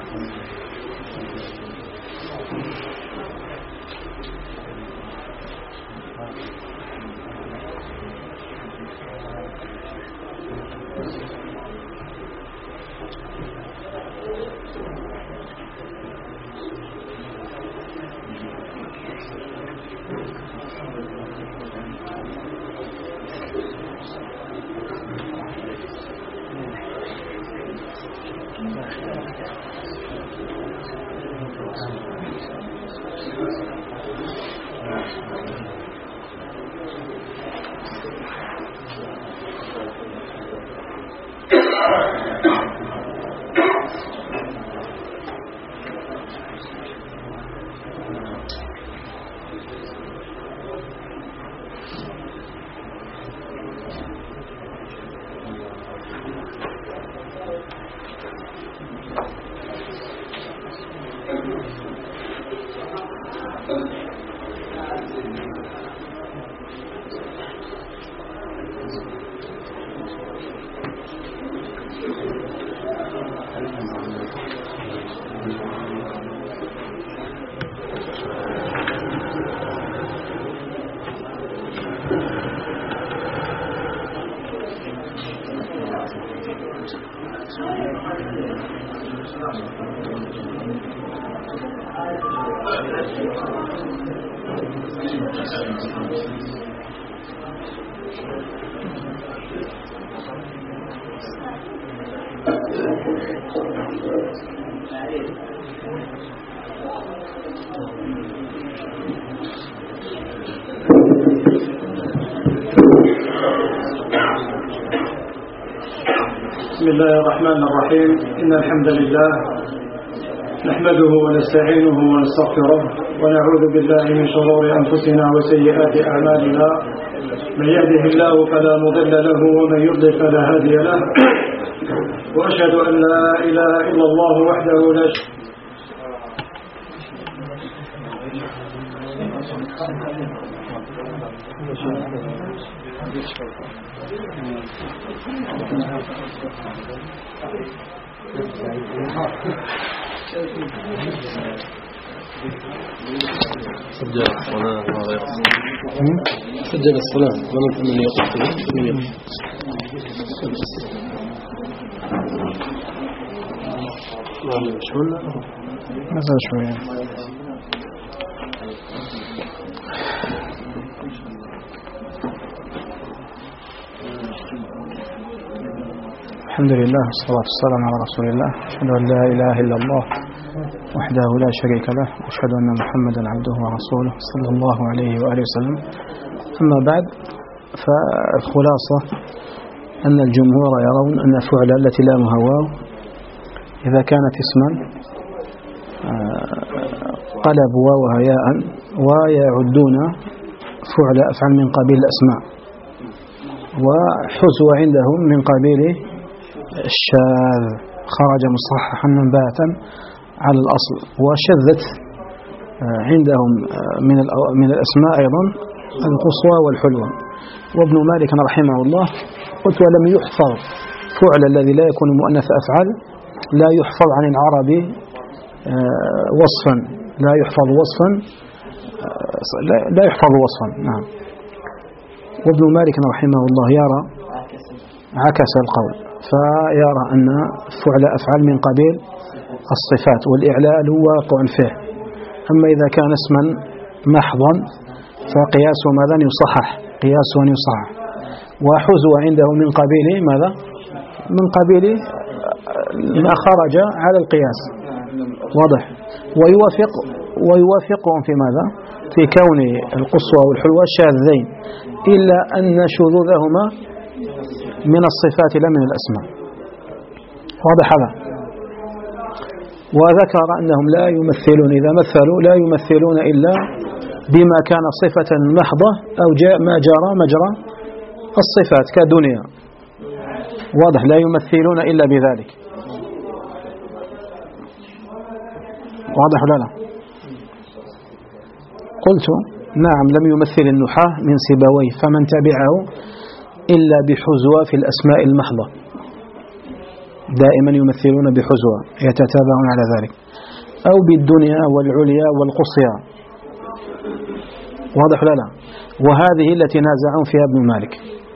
بسم الله الرحمن الرحيم. إن الحمد لله نحمده ونستعينه ونستغفره ونعوذ بالله من شرور أنفسنا وسيئات أعمالنا. من يهده الله فلا مضل له ومن يضلل فلا هادي له، وأشهد أن لا إله إلا الله وحده لا شريك سجل الصلاة وغير سجل الصلاة ومن من يقف من يقف ماذا شوية الحمد لله والصلاة والسلام على رسول الله. أشهد أن لا إله إلا الله وحده لا شريك له، وأشهد أن محمدا عبده ورسوله صلى الله عليه وآله وسلم. أما بعد، فالخلاصة أن الجمهور يرون أن فعل التي لا مهواه إذا كانت اسما قلبوا واوها ياء ويعدون فعل أفعل من قبيل الأسماء، وحزوا عندهم من قبيل الشاذ، خرج مصححا منباتا على الأصل. وشذت عندهم من من الأسماء أيضا القصوى والحلوى. وابن مالك رحمه الله قلت ولم يحفظ فعل الذي لا يكون مؤنث أفعال، لا يحفظ عن العرب وصفا، لا يحفظ وصفا لا يحفظ وصفا نعم. وابن مالك رحمه الله يرى عكس القول، فيرى أن فعل أفعال من قبيل الصفات والإعلال واقع فيه. أما إذا كان اسما محضا فقياسه ماذا يصحح، قياسه يصحح. وحزو عنده من قبيل ماذا، من قبيل ما خرج على القياس، واضح. ويوافق ويوافقهم في ماذا، في كون القصوى والحلوى شاذين، إلا أن شذوذهما من الصفات لا من الأسماء، واضح هذا. وذكر أنهم لا يمثلون، إذا مثلوا لا يمثلون إلا بما كان صفة محضة أو جاء ما جرى مجرى الصفات كدنيا، واضح. لا يمثلون إلا بذلك، واضح ولا لا؟ قلت نعم، لم يمثل النحاة من سيبويه فمن تبعه إلا بحزوى في الأسماء المحضة، دائما يمثلون بحزوة يتتابعون على ذلك، أو بالدنيا والعليا والقصيى. واضح لا لا؟ وهذه التي نازعون فيها ابن مالك،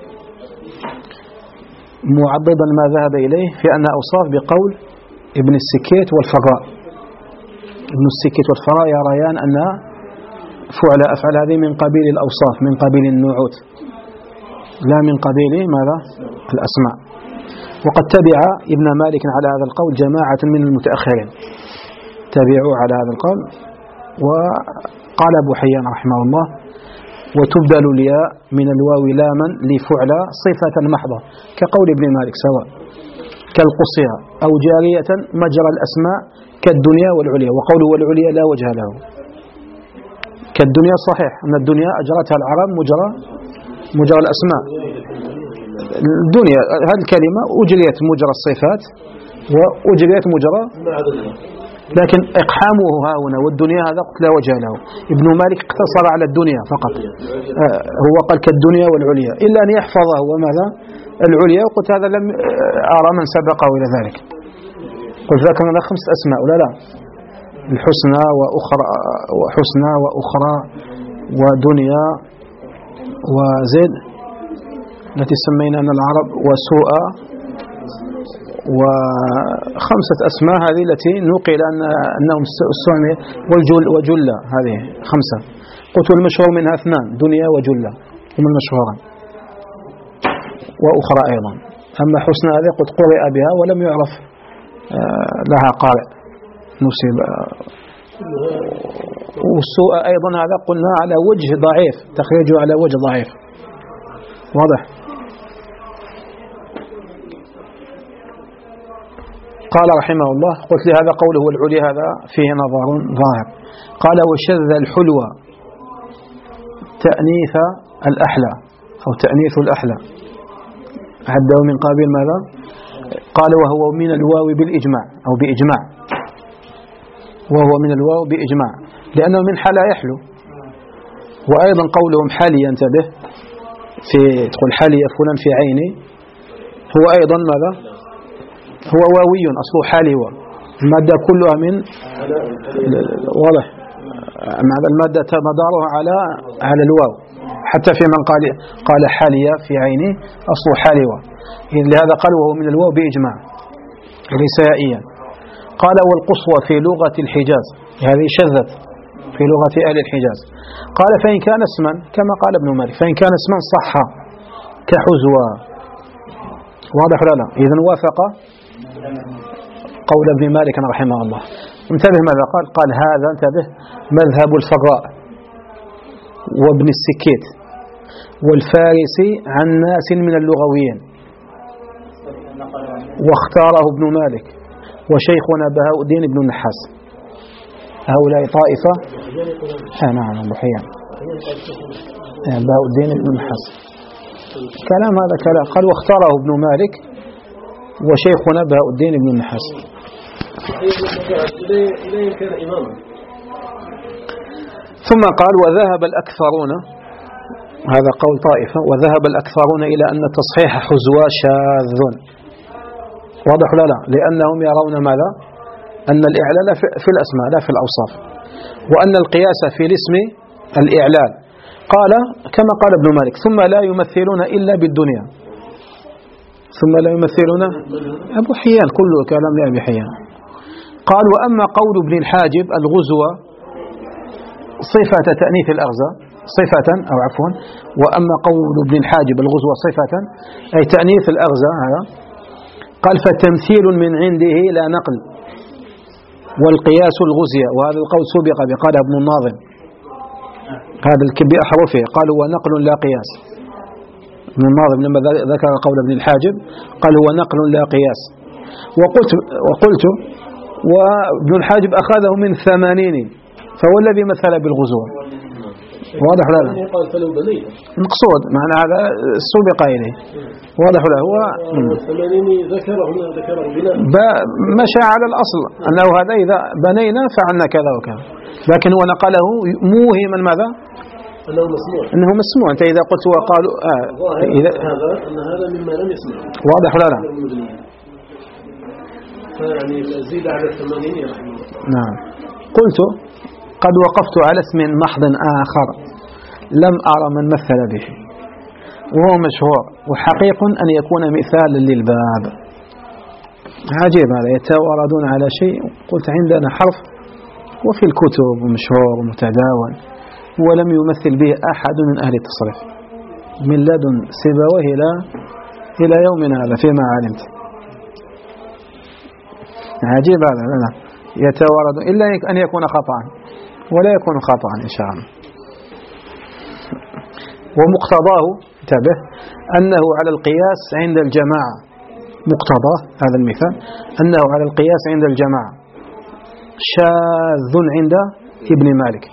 معضدا ما ذهب إليه في أن أوصاف بقول ابن السكيت والفراء. ابن السكيت والفراء يريان أن فعل أفعل هذه من قبيل الأوصاف، من قبيل النعوت، لا من قبيل ماذا؟ الأسماء. وقد تبع ابن مالك على هذا القول جماعة من المتأخرين، تبعوا على هذا القول. وقال أبو حيان رحمه الله: وتبدل الياء من الواو لاما لفعل صفة محضة، كقول ابن مالك سواء، كالقصية أو جارية مجرى الأسماء كالدنيا والعليا. وقوله والعليا لا وجه له. كالدنيا صحيح أن الدنيا أجرتها العرب مجرى مجرى الأسماء. الدنيا هذه الكلمة أجريت مجرى الصفات وأجريت مجرى، لكن إقحامه ها هنا والدنيا هذا لا وجه له. ابن مالك اقتصر على الدنيا فقط، آه هو قال كالدنيا والعليا، إلا أن يحفظه وماذا العليا. وقلت هذا لم أرى من سبقه إلى ذلك. قلت ذكرنا خمسة أسماء ولا لا؟ الحسنى وأخرى وحسنى وأخرى ودنيا وزيد التي سمينا أن العرب وسوء، وخمسة أسماء هذه التي نقل أن أنهم استعمل والجل وجلة، هذه خمسة. قلت المشهور منها اثنان، دنيا وجلة هم المشهوران، وأخرى أيضا. أما حسنى هذه قد قرئ بها ولم يعرف لها قارئ نسب. والسوء أيضا هذا قلنا على وجه ضعيف، تخريجه على وجه ضعيف. واضح؟ قال رحمه الله: قلت لهذا قوله والعلي هذا فيه نظر ظاهر. قال: وشذ الحلوى تأنيث الأحلى أو تأنيث الأحلى، عده من قابل ماذا؟ قال: وهو من الواو بالإجماع أو بإجماع، وهو من الواو بإجماع لأنه من حلا يحلو. وأيضا قولهم حالي، ينتبه في تقول حالي فلان في عيني، هو أيضا ماذا؟ هو واوي أصله حالوى، المادة كلها من واضح، مع المادة مدارها على على الواو، حتى في من قال قال حالية في عيني أصله حالوى. لهذا قال وهو من الواو بإجماع ليس يائيا. قال: والقصوى في لغة الحجاز، هذه شذت في لغة أهل الحجاز. قال: فإن كان اسما كما قال ابن مالك، فإن كان اسما صح كحزوى. واضح ولا لا؟ إذن وافق قول ابن مالك رحمه الله. انتبه ماذا قال؟ قال: هذا انتبه مذهب الفراء وابن السكيت والفارسي عن ناس من اللغويين، واختاره ابن مالك وشيخنا بهاء الدين بن النحاس. هؤلاء طائفة. آه نعم أبو حيان بهاء الدين بن النحاس. كلام هذا كلام. قال: واختاره ابن مالك وشيخنا بهاء الدين بن النحاس. ثم قال: وذهب الأكثرون، هذا قول طائفة، وذهب الأكثرون إلى أن تصحيح حزوى شاذ. واضح لا لا؟ لأنهم يرون ماذا؟ أن الإعلال في الأسماء لا في الأوصاف، وأن القياس في الاسم الإعلال. قال كما قال ابن مالك: ثم لا يمثلون إلا بالدنيا. ثم لا يمثلون، أبو حيان كله كلام لأبي حيان. قال: وأما قول ابن الحاجب الغزوة صفة تأنيث الأغزى، صفة أو عفوا، وأما قول ابن الحاجب الغزوة صفة أي تأنيث الأغزى، هذا قال: فتمثيل من عنده لا نقل، والقياس الغزية. وهذا القول سبق بقال ابن الناظم، هذا بأحرفه، قال: هو نقل لا قياس. ابن الناظم لما ذكر قول ابن الحاجب قال: هو نقل لا قياس. وقلت وقلت وابن الحاجب أخذه من ثمانين، فهو الذي مثل بالغزوة. واضح لا؟ مقصود معنى هذا سبق إليه. واضح له؟ هو مشى على الأصل أنه هذا إذا بنينا فعلنا كذا وكذا، لكن هو نقله موهما ماذا؟ أنه مسموع. أنه مسموع. أنت إذا قلت وقالوا آه إذا هذا أن هذا مما لم يسمع. واضح ولا لا؟ يعني زيد على الثمانين يا رحمه الله. نعم. قلت قد وقفت على اسم محض آخر لم أرى من مثل به وهو مشهور وحقيق أن يكون مثالا للباب. عجيب هذا، يتواردون على شيء قلت عندنا حرف وفي الكتب مشهور ومتداول ولم يمثل به أحد من أهل التصريف من لدن سيبويه إلى إلى يومنا هذا فيما علمت. عجيب هذا، لا يتوارد إلا أن يكون خطأ ولا يكون خطأ إن شاء الله. ومقتضاه انتبه أنه على القياس عند الجماعة، مقتضاه هذا المثال أنه على القياس عند الجماعة شاذ عند ابن مالك.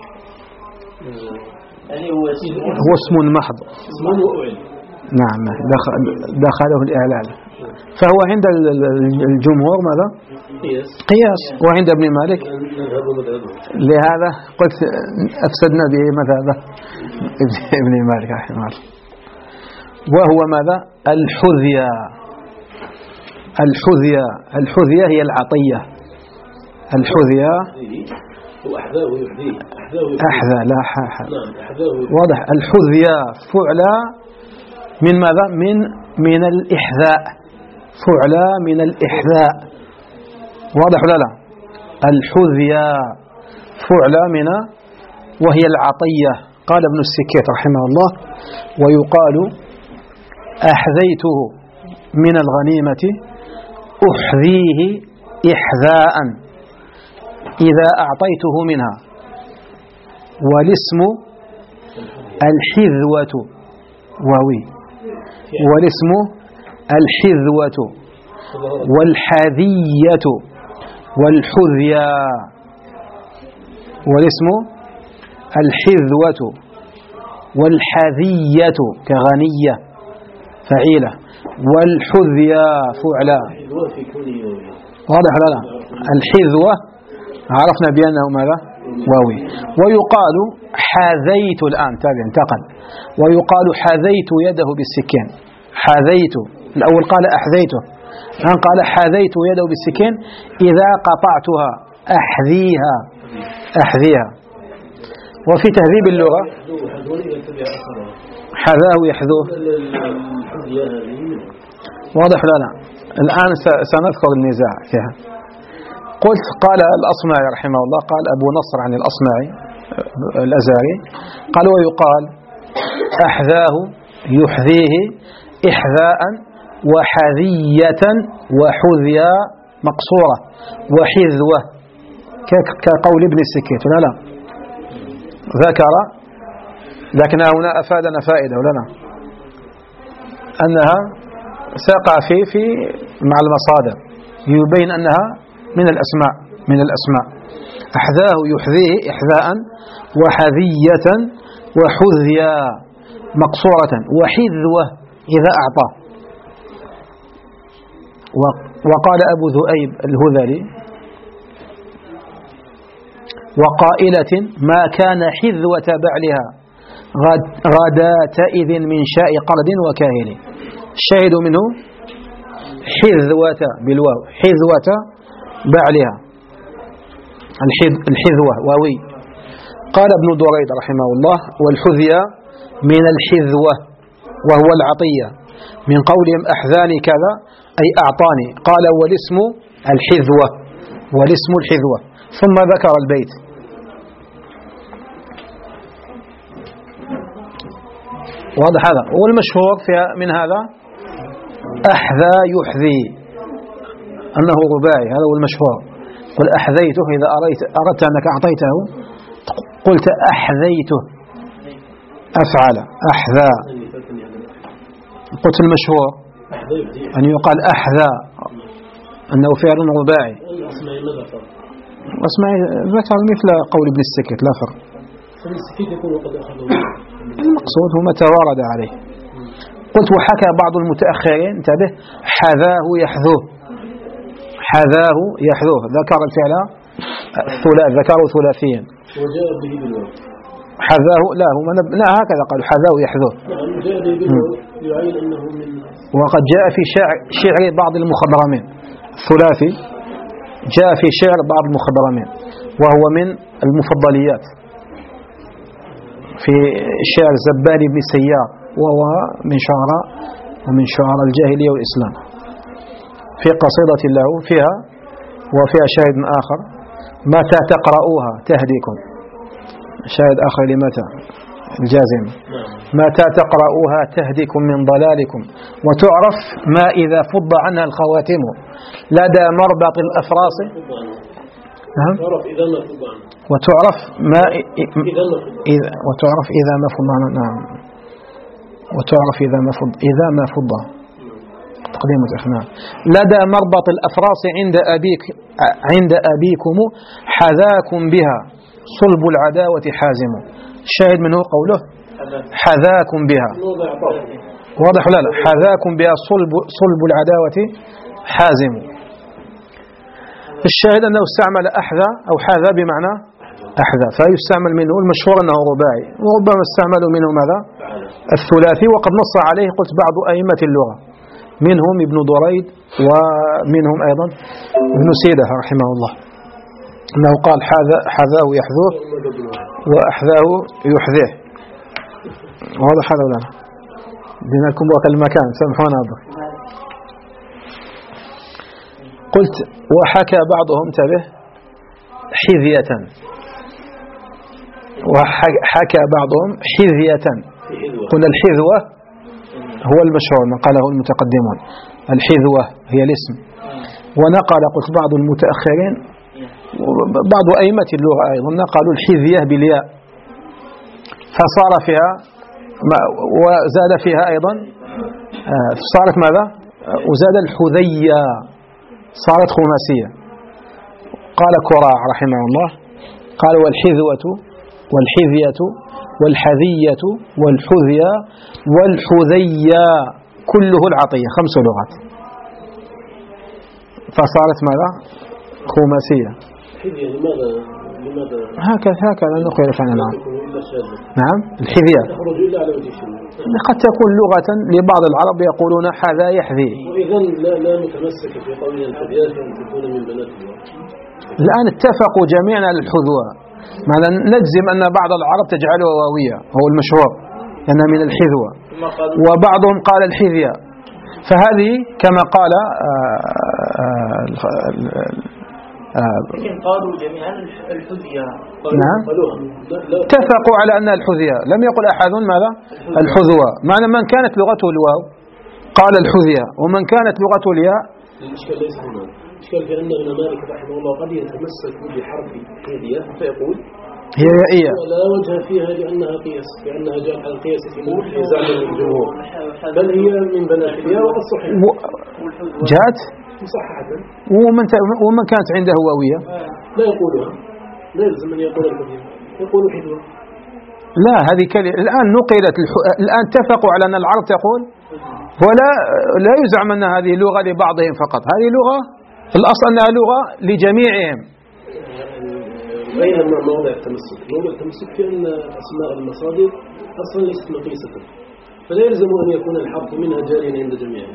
هو اسم محض، نعم دخله الإعلال، فهو عند الجمهور ماذا؟ قياس، وعند ابن مالك لهذا قلت أفسدنا به مذهبه ابن مالك رحمه الله. وهو ماذا؟ الحذية. الحذية الحذية هي العطية. الحذية أحذى لا حاحة واضح. الحذية فعلى من ماذا؟ من من الإحذاء، فعلى من الإحذاء، واضح ولا لا؟ الحذية فعلى من وهي العطية. قال ابن السكيت رحمه الله: ويقال أحذيته من الغنيمة أحذيه إحذاء إذا أعطيته منها. والاسم الحذوة واوي، والاسم الحذوة والحذية والحذية. والاسم الحذوة والحذية كغنية فعيلة، والحذية فعلا. واضح لا لا؟ الحذوة عرفنا بأنه ماذا؟ واوي. ويقال حاذيت الآن تابع انتقل، ويقال حاذيت يده بالسكين. حاذيت الأول قال أحذيته، الآن قال حاذيت يده بالسكين إذا قطعتها أحذيها أحذيها. وفي تهذيب اللغة حذاه يحذوه. واضح لا لا؟ الآن سنذكر النزاع فيها. قلت قال الأصمعي رحمه الله، قال أبو نصر عن الأصمعي الأزاري قال: ويقال أحذاه يحذيه إحذاء وحذية وحذيا مقصورة وحذوة كقول ابن السكيت ولا لا؟ ذكر لكن هنا أفادنا فائدة ولا لا؟ أنها ساقع في في مع المصادر يبين أنها من الأسماء من الأسماء. أحذاه يحذيه إحذاء وحذية وحذيا مقصورة وحذوة إذا أعطى. وقال أبو ذؤيب الهذلي: وقائلة ما كان حذوة بعلها غداة إذ من شاء قرد وكاهل. الشاهد منه حذوة بالواو، حذوة بعلها الحذوة واوي. قال ابن دريد رحمه الله: والحذية من الحذوة وهو العطية، من قولهم أحذاني كذا أي أعطاني. قال: والاسم الحذوة، والاسم الحذوة. ثم ذكر البيت. واضح هذا؟ والمشهور من هذا أحذى يحذي أنه رباعي، هذا هو المشهور. قل أحذيته إذا أردت أنك أعطيته قلت أحذيته أفعل أحذى. قلت المشهور أن يقال أحذى أنه فعل رباعي. واسمعي ذكر مثل قول ابن السكت لا فرق. المقصود هو ما توارد عليه. قلت وحكى بعض المتأخرين انتبه حذاه يحذوه، حذاه يحذوه، ذكر الفعل الثلاث، ذكروا ثلاثيا. وجاء به بالواو. حذاه لا هم لا هكذا قالوا حذاه يحذوه. جاء به بالواو يعين أنه من. وقد جاء في شعر, شعر بعض المخضرمين الثلاثي جاء في شعر بعض المخضرمين وهو من المفضليات في شعر زبان بن سيار، وهو من شعراء ومن شعراء الجاهلية والإسلام، في قصيدة له فيها وفيها شاهد آخر: متى تقرؤوها تهديكم. شاهد آخر لمتى الجازم: متى تقرؤوها تهديكم من ضلالكم، وتعرف ما إذا فض عنها الخواتم لدى مربط الأفراس. نعم. وتعرف ما إذا وتعرف إذا ما فض عنها. نعم. وتعرف إذا ما فض إذا ما فض تقديم الإخناع. لدى مربط الأفراس عند أبيك عند أبيكم حذاكم بها صلب العداوة حازم. الشاهد منه قوله حذاكم بها، واضح لا لا حذاكم بها صلب صلب العداوة حازم. الشاهد أنه استعمل أحذى أو حذا بمعنى أحذى، فيستعمل منه المشهور أنه رباعي، وربما استعملوا منه ماذا الثلاثي، وقد نص عليه قلت بعض أئمة اللغة، منهم ابن دريد ومنهم أيضا ابن سيدة رحمه الله، أنه قال حذاه يحذوه وأحذاه يحذيه. وهذا هذا ولا بدنا لكم وقت المكان سامحونا. قلت وحكى بعضهم تبه حذية، وحكى بعضهم حذية. قلنا الحذوة هو المشهور نقله المتقدمون، الحذوة هي الاسم، ونقل قلت بعض المتأخرين بعض أئمة اللغة أيضا نقلوا الحذية بالياء، فصار فيها وزاد فيها أيضا صارت ماذا وزاد الحذية، صارت خماسية. قال كراع رحمه الله قال والحذوة والحذية والحذية والحذية والحذية كله العطية، خمس لغات، فصارت ماذا خماسية. لماذا لماذا هكذا هكذا نقول فعلا. نعم نعم الحذية قد تكون لغة لبعض العرب يقولون حذا يحذي، وإذا لا لا متمسك في قولنا الحذيات أن تكون من بنات الله. الآن اتفقوا جميعا على الحذوة، معنى نجزم أن بعض العرب تجعلها واوية، هو المشهور أنها من الحذوة، وبعضهم قال الحذية. فهذه كما قال لكن قالوا جميعا الحذية. نعم اتفقوا على أنها الحذية، لم يقل أحد ماذا الحذوة، معنى من كانت لغته الواو قال الحذية، ومن كانت لغته الياء. الإشكال ليس هنا، الإشكال في أن ابن مالك رحمه الله قد يتمسك بحرف حذية فيقول هي يائية ولا وجه فيها لأنها قياس، لأنها جاء على القياس في زعم الجمهور، بل هي من بنات الياء وقد صحيح جاءت مصححة. ومن ومن كانت عنده واوية لا يقولها، لا يلزم أن يقول الحذية، يقول حذوة. لا هذه كلمة الآن نقلت الح... الآن اتفقوا على أن العرب تقول، ولا لا يزعم أن هذه لغة لبعضهم فقط، هذه لغة في الأصل أنها لغة لجميعهم. أين موضع التمسك؟ موضع التمسك في أن أسماء المصادر أصلا ليست مقيسة، فلا يلزم أن يكون الحرف منها جاريا عند جميعهم.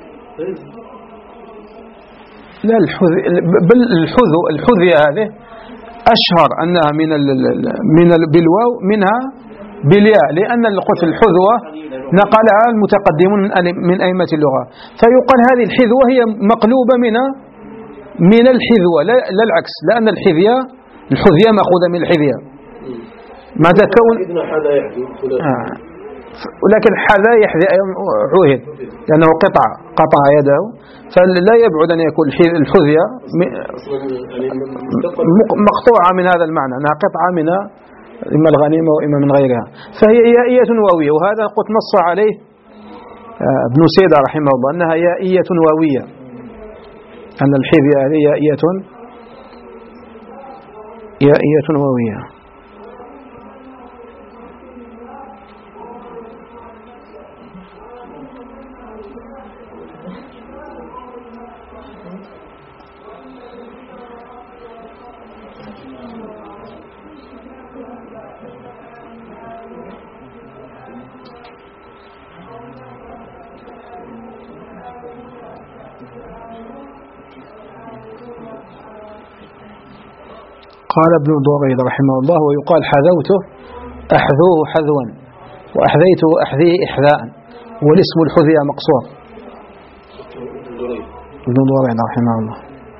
لا الحذ بل الحذو الحذية هذه أشهر أنها من ال من ال بالواو منها بالياء، لأن القلت الحذوة نقلها المتقدمون من أئمة اللغة، فيقال هذه الحذوة هي مقلوبة من من الحذوة، لا, لا العكس، لأن الحذية الحذية مأخوذة من الحذية. ماذا كون آه. ولكن حذا يحذي عهد لأنه قطع قطع يده، فلا يبعد أن يكون الحذية مقطوعة من هذا المعنى، أنها قطعة من إما الغنيمة وإما من غيرها، فهي يائية واوية، وهذا قد نص عليه ابن سيدة رحمه الله أنها يائية واوية، أن الحذية هذه يائية يائية واوية. قال ابن دريد رحمه الله: ويقال حذوته أحذوه حذوا، وأحذيته أحذيه إحذاء، والاسم الحذية مقصور. ابن دريد رحمه الله.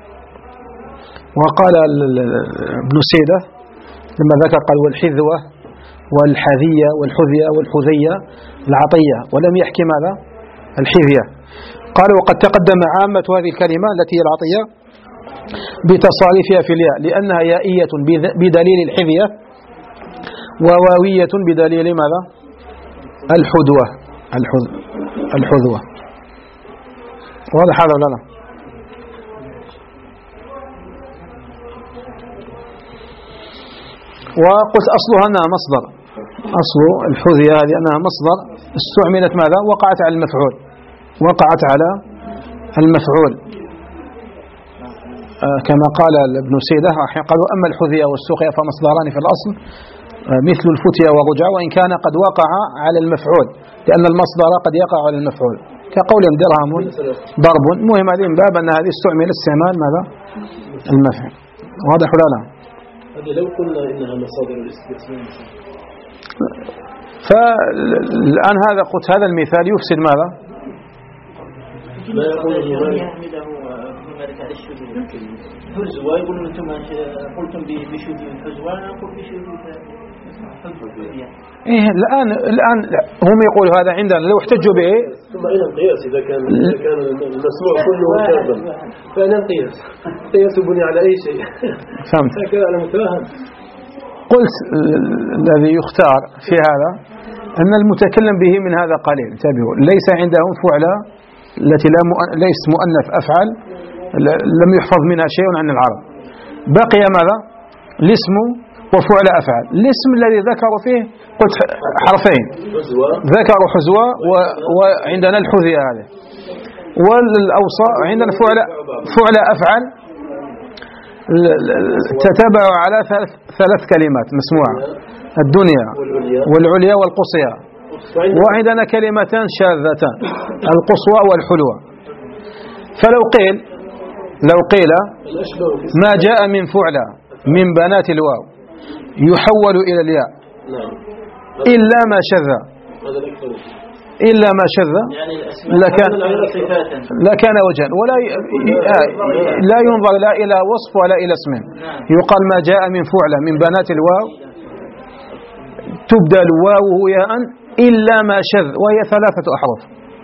وقال ابن سيدة لما ذكر قال: والحذوة والحذية والحذية والحذية العطية، ولم يحكي ماذا؟ الحذية. قال: وقد تقدم عامة هذه الكلمة التي هي العطية بتصاريفها في الياء، لأنها يائية بدليل الحذية، وواوية بدليل ماذا؟ الحذوة. الحذوة. واضح هذا ولا لا؟ وقلت أصلها أنها مصدر، أصل الحذية هذه أنها مصدر استعملت ماذا؟ وقعت على المفعول، وقعت على المفعول آه كما قال ابن سيدة قالوا: أما الحذية والسقيا فمصدران في الأصل آه مثل الفتية والرجع، وإن كان قد وقع على المفعول، لأن المصدر قد يقع على المفعول، كقولهم درهم ضرب. مهم هذه من باب أن هذه استعمل استعمال ماذا؟ المفعول. واضح ولا لا؟ لو قلنا إنها مصادر الاستثناء، فالآن هذا قلت هذا المثال يفسد ماذا؟ ما يقول حزوة، يقول أنتم قلتم بشذوذ الحزوة، أنا أقول بشذوذ الحزوة. إيه الآن الآن هم يقولوا هذا عندنا لو احتجوا به. ثم إلى القياس إذا كان إذا كان المسموع كله شاذا، فأنا القياس القياس يبني على أي شيء. فهمت. هكذا على متفاهم. قلت الذي يختار في هذا أن المتكلم به من هذا قليل. انتبهوا، ليس عندهم فعلة التي لا مؤ... ليس مؤنث أفعل لم يحفظ منها شيء عن العرب. بقي ماذا؟ الاسم وفعل أفعل. الاسم الذي ذكروا فيه قلت حرفين، ذكروا حزوة و... وعندنا الحذية هذه، والأوصاء عندنا فعل فعل أفعل تتبع على ثلاث, ثلاث كلمات مسموعة: الدنيا والعليا والقصيى. وعندنا كلمتان شاذتان: القصوى والحلوى. فلو قيل لو قيل ما جاء من فعل من بنات الواو يحول إلى الياء إلا ما شذ، إلا ما شذ لكان لكان وجها، ولا لا ينظر لا إلى وصف ولا إلى اسم. يقال ما جاء من فعل من بنات الواو تبدل واوه ياء إلا ما شذ، وهي ثلاثة أحرف.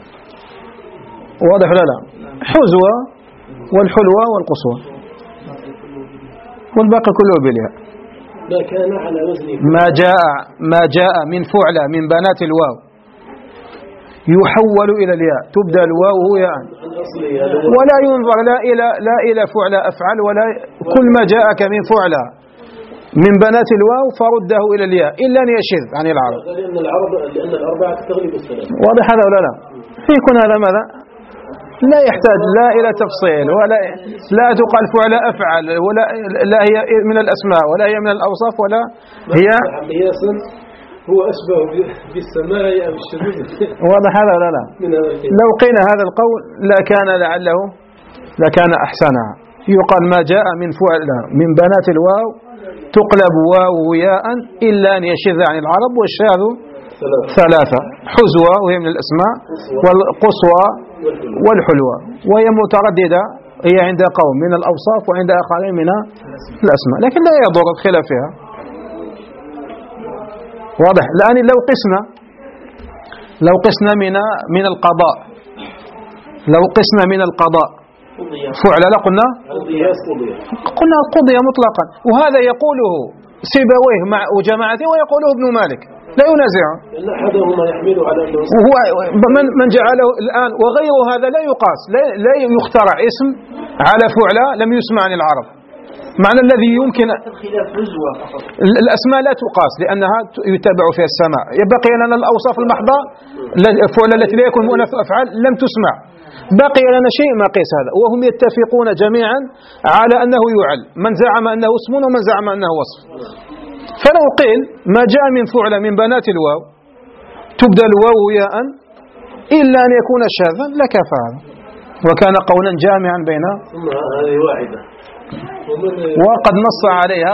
واضح ولا لا؟ حزوة والحلوة والقصوى، والباقي كله بالياء. ما جاء ما جاء من فعل من بنات الواو يحول إلى الياء تبدل واوه ياء، ولا ينظر لا إلى لا إلى فعل أفعل، ولا كل ما جاءك من فعل من بنات الواو فرده إلى الياء إلا أن يشذ عن العرب. لأن العرب لأن الأربعة تغلب الثلاث. واضح هذا ولا لا؟ يكون هذا ماذا؟ لا يحتاج لا إلى تفصيل، ولا لا تقال فعل أفعل، ولا لا هي من الأسماء، ولا هي من الأوصاف، ولا هي قياسا هو أشبه بالسماء أو الشذوذ. واضح هذا ولا لا؟ لو قيل هذا القول لكان لعله لكان أحسنها. يقال ما جاء من فعل من بنات الواو تقلب واو ياء إلا أن يشذ عن العرب، والشاذ ثلاثة: حزوة وهي من الأسماء، والقصوى والحلوة، وهي مترددة هي عند قوم من الأوصاف وعند آخرين من الأسماء، لكن لا يضر الخلاف فيها. واضح؟ الآن لو قسنا لو قسنا من من القضاء لو قسنا من القضاء فعل لا قلنا قلنا قضي مطلقا، وهذا يقوله سيبويه مع وجماعته ويقوله ابن مالك لا ينازعه، وهو من من جعله الآن وغير هذا لا يقاس، لا, لا يخترع اسم على فعلة لم يسمع عن العرب. معنى الذي يمكن الأسماء لا تقاس لأنها يتبع فيها السماع. يبقي لنا الأوصاف المحضة الفعلة التي لا يكون مؤنث أفعال لم تسمع، بقي لنا شيء ما قيس هذا، وهم يتفقون جميعا على أنه يعل، من زعم أنه اسم ومن زعم أنه وصف. فلو قيل ما جاء من فعل من بنات الواو تبدل واو ياء إلا أن يكون شاذا لكفى هذا، وكان قولا جامعا بين. ثم هذه واحدة وقد نص عليها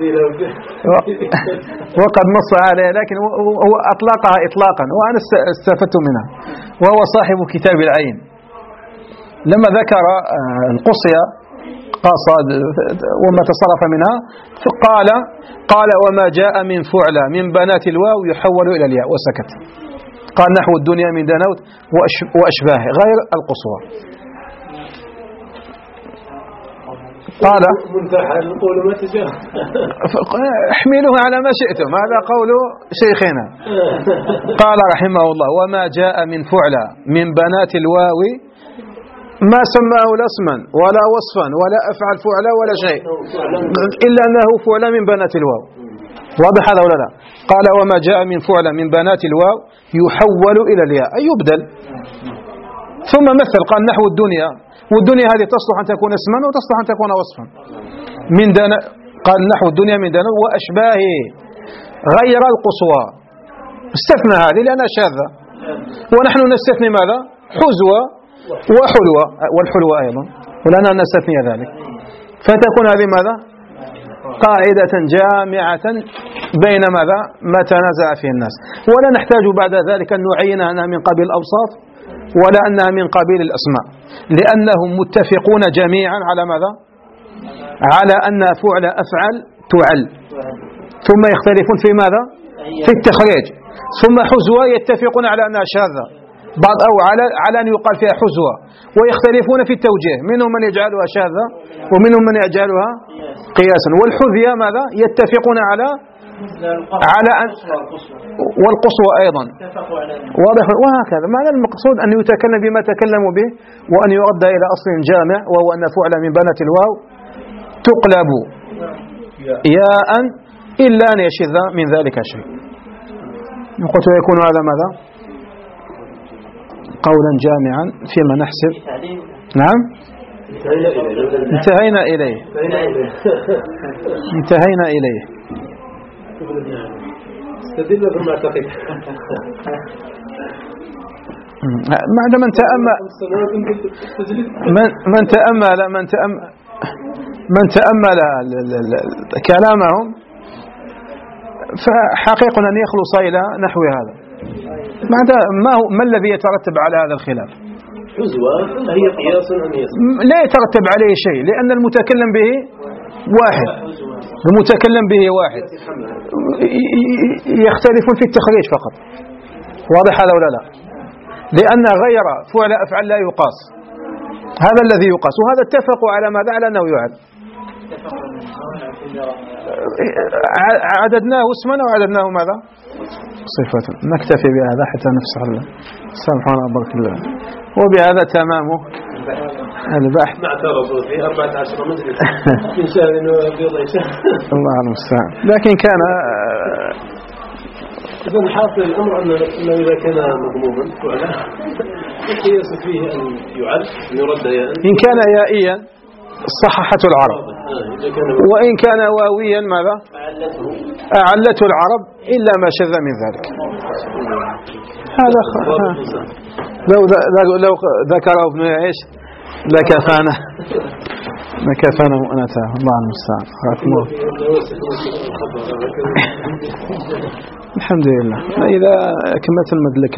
وقد نص عليها لكن هو أطلقها إطلاقا وأنا استفدت منها، وهو صاحب كتاب العين لما ذكر القصية قاصد وما تصرف منها فقال قال وما جاء من فعلى من بنات الواو يحول إلى الياء وسكت. قال نحو الدنيا من دنوت وأشباه غير القصوى. قال احملوه على ما شئتم، هذا قول شيخنا. قال رحمه الله وما جاء من فعلى من بنات الواو ما سماه لا اسما ولا وصفا ولا أفعل فعلا ولا شيء إلا أنه فعل من بنات الواو. واضح هذا ولا لا؟ قال وما جاء من فعل من بنات الواو يحول إلى الياء أي يبدل. ثم مثل قال نحو الدنيا، والدنيا هذه تصلح أن تكون اسما وتصلح أن تكون وصفا. من دنا قال نحو الدنيا من دنا وأشباهه غير القصوى، استثنى هذه لأنها شاذة، ونحن نستثني ماذا؟ حزوة وحلوة والحلوة أيضا، ولنا نستثني ذلك، فتكون هذه ماذا؟ قاعدة جامعة بين ماذا؟ ما تنازع فيه الناس، ولا نحتاج بعد ذلك أن نعين أنها من قبيل الأوصاف ولا أنها من قبيل الأسماء، لأنهم متفقون جميعا على ماذا؟ على أن فعل أفعل تعل، ثم يختلفون في ماذا؟ في التخريج. ثم حزوة يتفقون على أنها شاذة بعض أو على على أن يقال فيها حزوة، ويختلفون في التوجيه، منهم من يجعلها شاذة ومنهم من يجعلها قياسا. والحذية ماذا؟ يتفقون على على أن والقصوى أيضا واضح. وهكذا ماذا المقصود؟ أن يتكلم بما تكلموا به، وأن يرد إلى أصل جامع، وهو أن فعل من بنات الواو تقلب ياء إلا أن يشذ من ذلك شيء. قلت ويكون هذا ماذا؟ قولا جامعا فيما نحسب. نعم انتهينا إليه انتهينا إليه استدل بالمعتقد. بعد من تأمل من من تأمل من تأمل من تأمل كلامهم فحقيق أن يخلص إلى نحو هذا. ما هو ما الذي يترتب على هذا الخلاف؟ حزوة هي قياس أم يسمى؟ لا يترتب عليه شيء، لأن المتكلم به واحد، المتكلم به واحد، يختلفون في التخريج فقط. واضح هذا ولا لا؟ لأن غير فعل أفعل لا يقاس، هذا الذي يقاس، وهذا اتفقوا على ماذا؟ على أنه يعد. عددناه اسما وعددناه ماذا؟ صفة. نكتفي بهذا حتى نفسح الله سبحانه وبارك الله. وبهذا تمام البحث. ما اعترضوا في أربعة عشر مجلس إن شاء الله الله المستعان. لكن كان إذن حاصل الأمر أنه إذا كان مضموما فعلا القياس فيه أن يعد أن يرد ياء. إن كان يائيا صححته العرب، وإن كان واويا ماذا؟ أعلته العرب إلا ما شذ من ذلك. هذا لو لو ذكره ابن عيش لكفانا لكفانا مؤنته. الله المستعان. الحمد لله. إذا كملت المدلك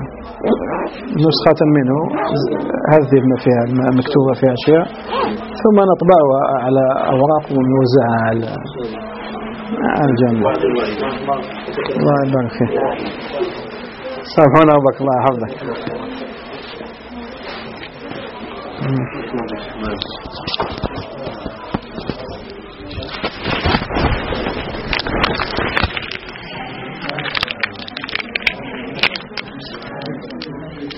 نسخة منه هذبنا فيها مكتوبة فيها أشياء، ثم نطبعها على أوراق ونوزعها على الجامعة. الله يبارك فيك. سبحانه وبارك الله يحفظك.